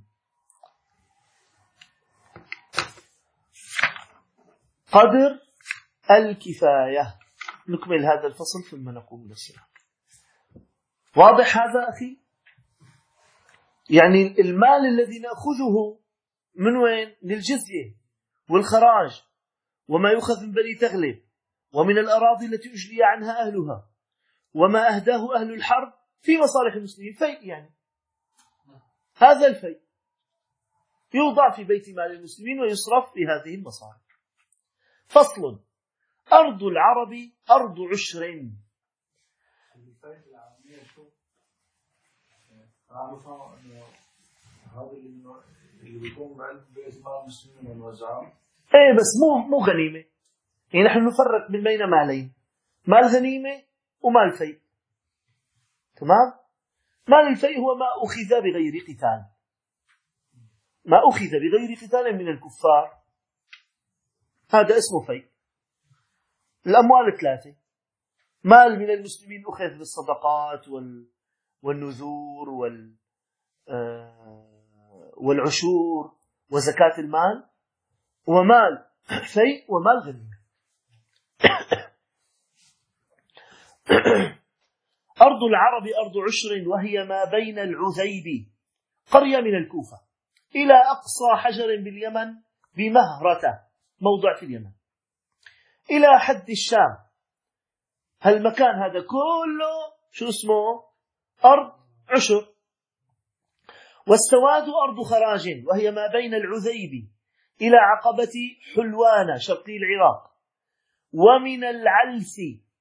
قدر الكفاية. نكمل هذا الفصل ثم نقوم بالصلاة. واضح هذا أخي؟ يعني المال الذي نأخذه من وين؟ من الجزية والخراج وما يؤخذ من بني تغلب ومن الأراضي التي أجلي عنها أهلها وما أهداه أهل الحرب في مصالح المسلمين، فيء يعني. هذا الفيء يوضع في بيت مال المسلمين ويصرف في هذه المصالح. فصل. أرض العرب أرض عشر. هذا اللي بيكون بعد بيت مال المسلمين ونوزعه. ايه بس مو غنيمة. يعني نحن نفرق بين مالين، مال غنيمة ومال فيء. تمام؟ مال الفيء هو ما أخذ بغير قتال، ما أخذ بغير قتال من الكفار، هذا اسمه فيء. الأموال ثلاثة: مال من المسلمين أخذ بالصدقات والنذور والعشور وزكاة المال، ومال فيء ومال غنيمة. أرض العرب أرض عشر وهي ما بين العذيب قرية من الكوفة إلى أقصى حجر باليمن بمهرة موضع في اليمن إلى حد الشام. هالمكان هذا كله شو اسمه؟ أرض عشر. والسواد أرض خراج وهي ما بين العذيب إلى عقبة حلوان شرقي العراق، ومن العلس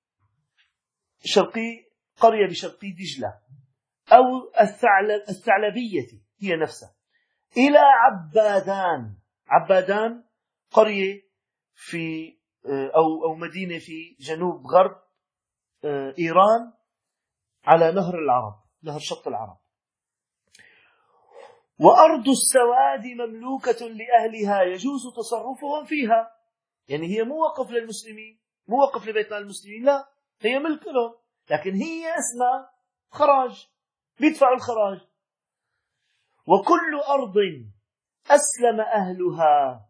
شرقي قرية بشرقي دجلة أو الثعلبية هي نفسها، إلى عبادان. عبادان قرية في أو مدينة في جنوب غرب إيران على نهر العرب، نهر شط العرب. وأرض السواد مملوكة لأهلها يجوز تصرفهم فيها. يعني هي مو وقف للمسلمين، مو وقف لبيت مال المسلمين، لا، هي ملك لهم، لكن هي اسمها خراج، بيدفعوا الخراج. وكل أرض أسلم أهلها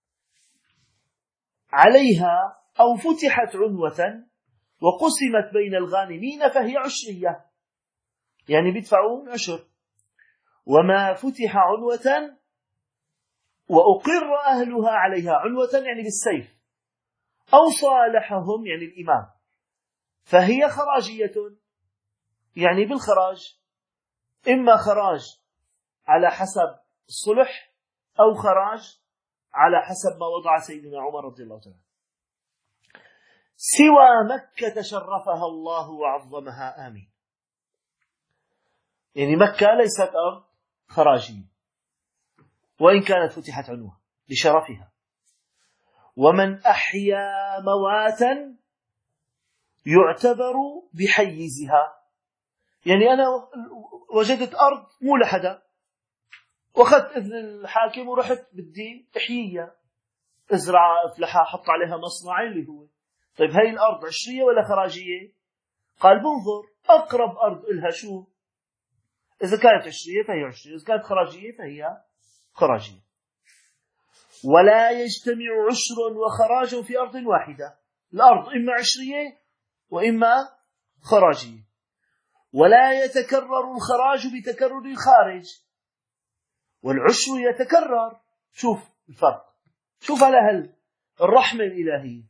عليها أو فتحت عنوة وقسمت بين الغانمين فهي عشرية، يعني بيدفعون عشر. وما فتح عنوة وأقر أهلها عليها، عنوة يعني بالسيف، أو صالحهم يعني الإمام، فهي خراجية، يعني بالخراج، إما خراج على حسب الصلح أو خراج على حسب ما وضع سيدنا عمر رضي الله تعالى. سوى مكة شرفها الله وعظمها، آمين. يعني مكة ليست أرض خراجية وإن كانت فتحت عنوة لشرفها. ومن أحيا مواتا يعتبر بحيزها، يعني أنا وجدت أرض مو لحدا وأخذت إذن الحاكم ورحت بدي أحييها، أزرعها أفلحها حط عليها مصنع اللي هو. طيب هاي الأرض عشرية ولا خراجية؟ قال بنظر أقرب أرض إلها شو، إذا كانت عشرية فهي عشرية، إذا كانت خراجية فهي خراجية. ولا يجتمع عشر وخراج في أرض واحدة، الأرض إما عشرية وإما خراجية، ولا يتكرر الخراج بتكرر الخارج، والعشر يتكرر. شوف الفرق، شوف على الرحمة الإلهية.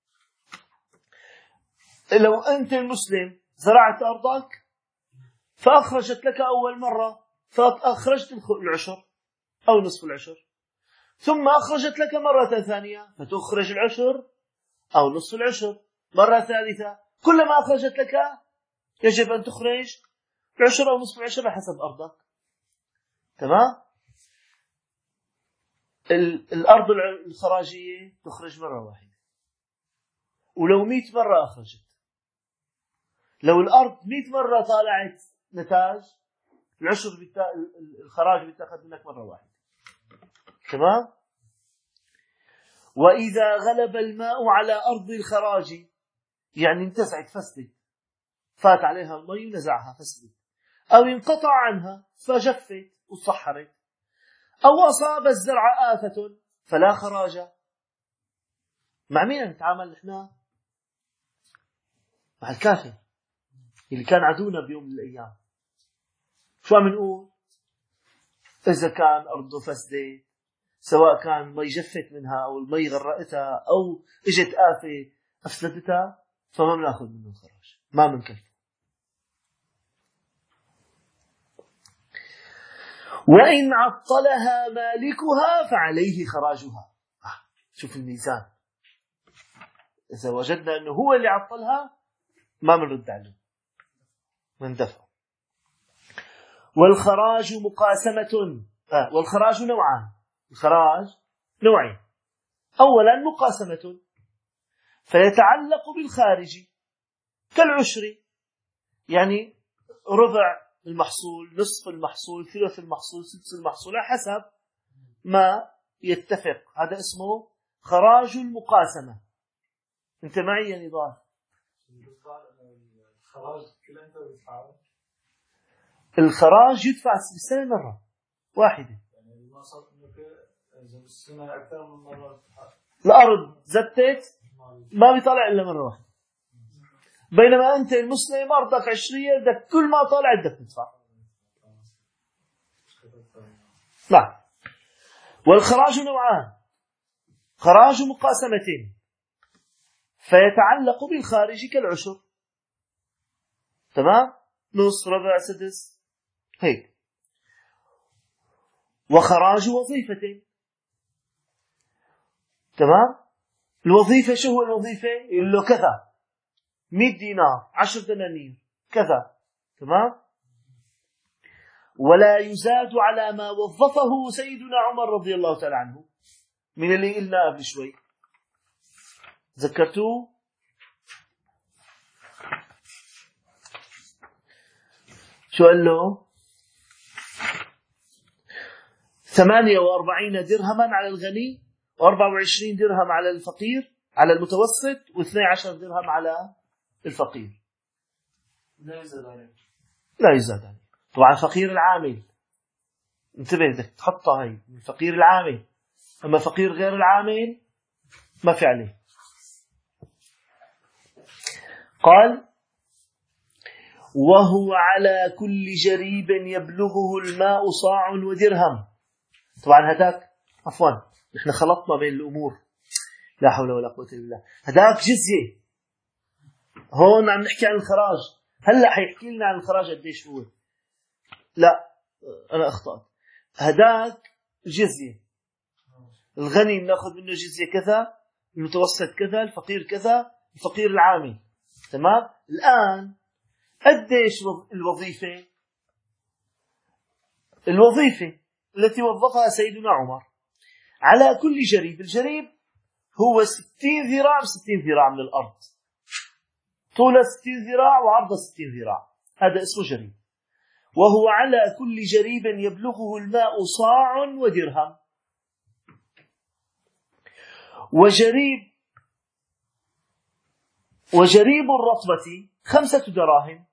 لو أنت المسلم زرعت أرضك فأخرجت لك أول مرة فأخرجت العشر أو نصف العشر، ثم أخرجت لك مرة ثانية فتخرج العشر أو نصف العشر، مرة ثالثة كلما أخرجت لك يجب أن تخرج العشر أو نصف العشر حسب أرضك. تمام؟ الأرض الخراجية تخرج مرة واحدة، ولو 100 مرة أخرجت. لو الأرض 100 مرة طالعت نتاج، العشر الخراج بيتاخذ منك مرة واحدة. تمام؟ وإذا غلب الماء على أرض الخراج، يعني انتزعت فسدت، فات عليها المي ونزعها فسدت، أو انقطع عنها فجفت وصحرت، أو أصاب الزرع آفة فلا خراج. مع مين نتعامل نحن؟ مع الكافر اللي كان عدونا بيوم من الأيام. شو عم نقول؟ إذا كان أرضه فسدت، سواء كان مي جفت منها أو المي غرقتها أو إجت آفة أفسدتها، فما بناخذ منه الخراج، ما بنكلفه. وإن عطلها مالكها فعليه خراجها. شوف الميزان، إذا وجدنا أنه هو اللي عطلها ما بنرد عليه، بندفعه. والخراج مقاسمة. والخراج نوعان. الخراج نوعين. أولا مقاسمة، فيتعلق بالخارج كالعشر، يعني ربع المحصول، نصف المحصول، ثلث المحصول، سدس المحصول، حسب ما يتفق. هذا اسمه خراج المقاسمة. انت معي يا نضال؟ الخراج يدفع السنة مرة واحدة. الأرض زتت ما بيطلع إلا مرة واحدة، بينما أنت المسلم أرضك عشرية بدك كل ما طالع بدك تدفع. نعم. والخراج نوعان: خراج مقاسمة فيتعلق بالخارج كالعشر، تمام، نص ربع سدس هيك. وخراج وظيفة، تمام. الوظيفة شو هو الوظيفة؟ يقول له كذا 100 دينار 10 دنانير كذا، تمام. ولا يزاد على ما وظفه سيدنا عمر رضي الله تعالى عنه من اللي قلنا قبل شوي، ذكرتوه؟ شو قال له؟ 48 درهما على الغني، و24 درهم على الفقير، على المتوسط، و12 درهم على الفقير. لا يزاد عليه. لا يزاد عليه. طبعا فقير العامل، انتبه بدك تحطها هي من فقير العامل، أما فقير غير العامل ما في عليه. قال: وهو على كل جريب يبلغه الماء صاع ودرهم. طبعا هداك، عفوا نحن خلطنا بين الأمور، لا حول ولا قوة إلا بالله. هداك جزية، هون عم نحكي عن الخراج. هلأ حيحكي لنا عن الخراج قديش هو. لا أنا أخطأت، هداك جزية. الغني نأخذ منه جزية كذا، المتوسط كذا، الفقير كذا، الفقير العامل، تمام. الآن قديش الوظيفة؟ الوظيفة التي وظفها سيدنا عمر على كل جريب. الجريب هو 60 ذراع ب60 ذراع من الأرض، طوله 60 ذراع وعرضه 60 ذراع، هذا اسمه جريب. وهو على كل جريب يبلغه الماء صاع ودرهم. وجريب الرطبة 5 دراهم،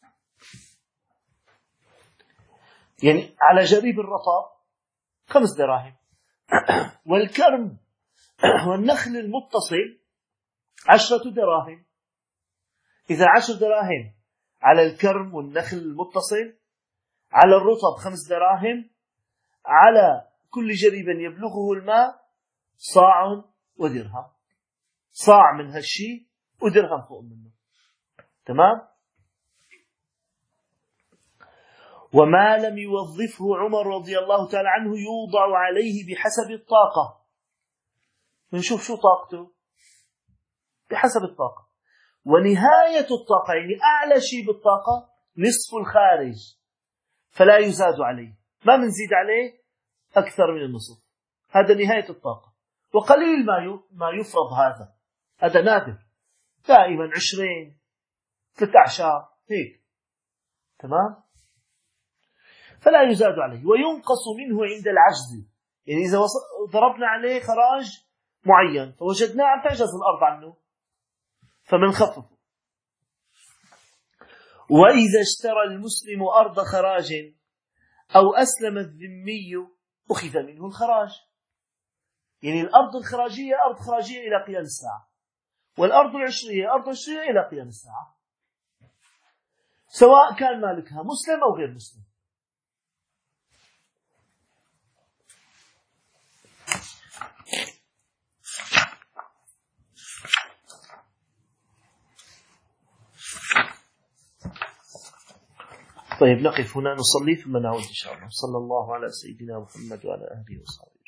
يعني على جريب الرطب 5 دراهم. والكرم والنخل المتصل 10 دراهم. إذا 10 دراهم على الكرم والنخل المتصل، على الرطب 5 دراهم، على كل جريب يبلغه الماء صاع ودرهم. صاع من هالشيء ودرهم فوق منه. تمام. وما لم يوظفه عمر رضي الله تعالى عنه يوضع عليه بحسب الطاقة. نشوف شو طاقته بحسب الطاقة. ونهاية الطاقة يعني أعلى شيء بالطاقة نصف الخارج، فلا يزاد عليه، ما منزيد عليه أكثر من النصف. هذا نهاية الطاقة. وقليل ما يفرض هذا نادر، دائما 20 13 هيك. تمام. فلا يزاد عليه وينقص منه عند العجز. يعني إذا ضربنا عليه خراج معين فوجدناه عم تعجز الأرض عنه فمنخففه. وإذا اشترى المسلم أرض خراج أو أسلم الذمي أخذ منه الخراج. يعني الأرض الخراجية أرض خراجية إلى قيام الساعة، والأرض العشرية أرض عشرية إلى قيام الساعة، سواء كان مالكها مسلم أو غير مسلم. طيب نقف هنا نصلي ثم نعود إن شاء الله. صلى الله على سيدنا محمد وعلى آله وصحبه.